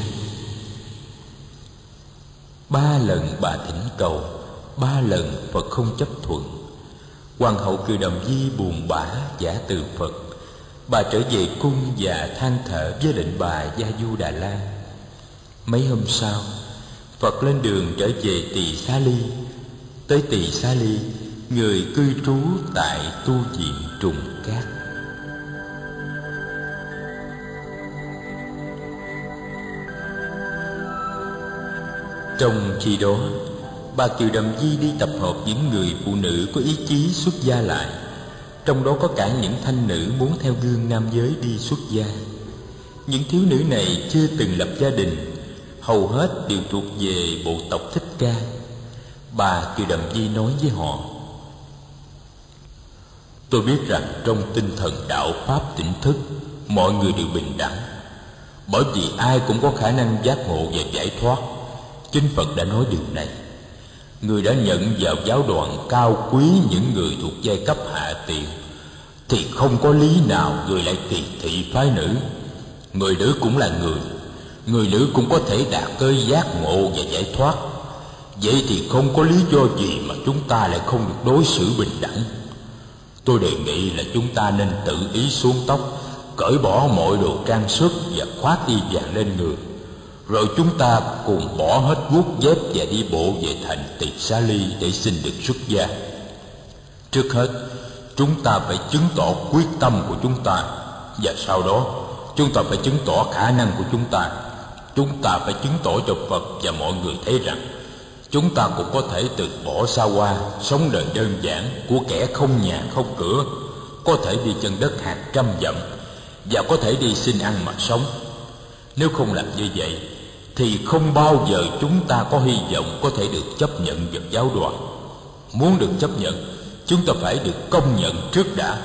3 lần bà thỉnh cầu, 3 lần Phật không chấp thuận. Hoàng hậu Kiều Đàm Di buồn bã giả từ Phật. Bà trở về cung và than thở với lệnh bà Gia Du Đà La. Mấy hôm sau, Phật lên đường trở về Tỳ Xá Ly. Tới Tỳ Xá Ly, người cư trú tại tu viện Trùng Cát. Trong khi đó, bà Kiều Đàm Di đi tập hợp những người phụ nữ có ý chí xuất gia lại. Trong đó có cả những thanh nữ muốn theo gương nam giới đi xuất gia. Những thiếu nữ này chưa từng lập gia đình, hầu hết đều thuộc về bộ tộc Thích Ca. Bà Kiều Đàm Di nói với họ: tôi biết rằng trong tinh thần đạo pháp tỉnh thức, mọi người đều bình đẳng, bởi vì ai cũng có khả năng giác ngộ và giải thoát. Chính Phật đã nói điều này. Người đã nhận vào giáo đoàn cao quý những người thuộc giai cấp hạ tiện, thì không có lý nào người lại kỳ thị phái nữ. Người nữ cũng là người nữ cũng có thể đạt tới giác ngộ và giải thoát. Vậy thì không có lý do gì mà chúng ta lại không được đối xử bình đẳng. Tôi đề nghị là chúng ta nên tự ý xuống tóc, cởi bỏ mọi đồ trang sức và khoác y vàng lên người. Rồi chúng ta cùng bỏ hết guốc dép và đi bộ về thành Tỳ Xá Ly để xin được xuất gia. Trước hết, chúng ta phải chứng tỏ quyết tâm của chúng ta, và sau đó chúng ta phải chứng tỏ khả năng của chúng ta. Chúng ta phải chứng tỏ cho Phật và mọi người thấy rằng chúng ta cũng có thể từ bỏ xa hoa, sống đời đơn giản của kẻ không nhà không cửa, có thể đi chân đất hàng trăm dặm và có thể đi xin ăn mà sống. Nếu không làm như vậy thì không bao giờ chúng ta có hy vọng có thể được chấp nhận vào giáo đoàn. Muốn được chấp nhận, chúng ta phải được công nhận trước đã.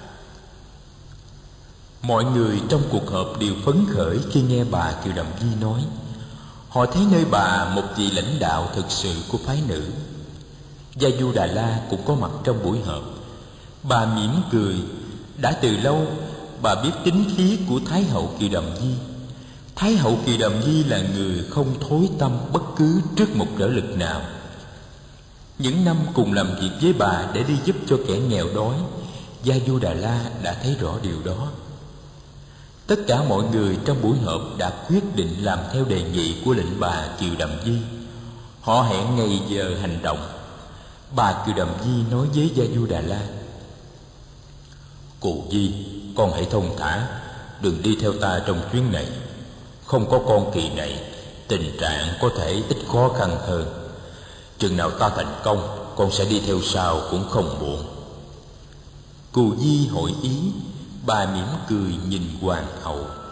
Mọi người trong cuộc họp đều phấn khởi khi nghe bà Kiều Đầm Di nói. Họ thấy nơi bà một vị lãnh đạo thực sự của phái nữ. Gia Du Đà La cũng có mặt trong buổi họp. Bà mỉm cười. Đã từ lâu bà biết tính khí của Thái hậu Kiều Đầm Di. Thái hậu Kiều Đầm Di là người không thối tâm bất cứ trước một trở lực nào. Những năm cùng làm việc với bà để đi giúp cho kẻ nghèo đói, Gia Du Đà La đã thấy rõ điều đó. Tất cả mọi người trong buổi họp đã quyết định làm theo đề nghị của lệnh bà Kiều Đầm Di. Họ hẹn ngày giờ hành động. Bà Kiều Đầm Di nói với Gia Du Đà La: Cô Di, con hãy thông thả, đừng đi theo ta trong chuyến này. Không có con kỳ này, tình trạng có thể ít khó khăn hơn. Chừng nào ta thành công, con sẽ đi theo sau cũng không muộn. Cù Di hội ý. Bà mỉm cười nhìn hoàng hậu.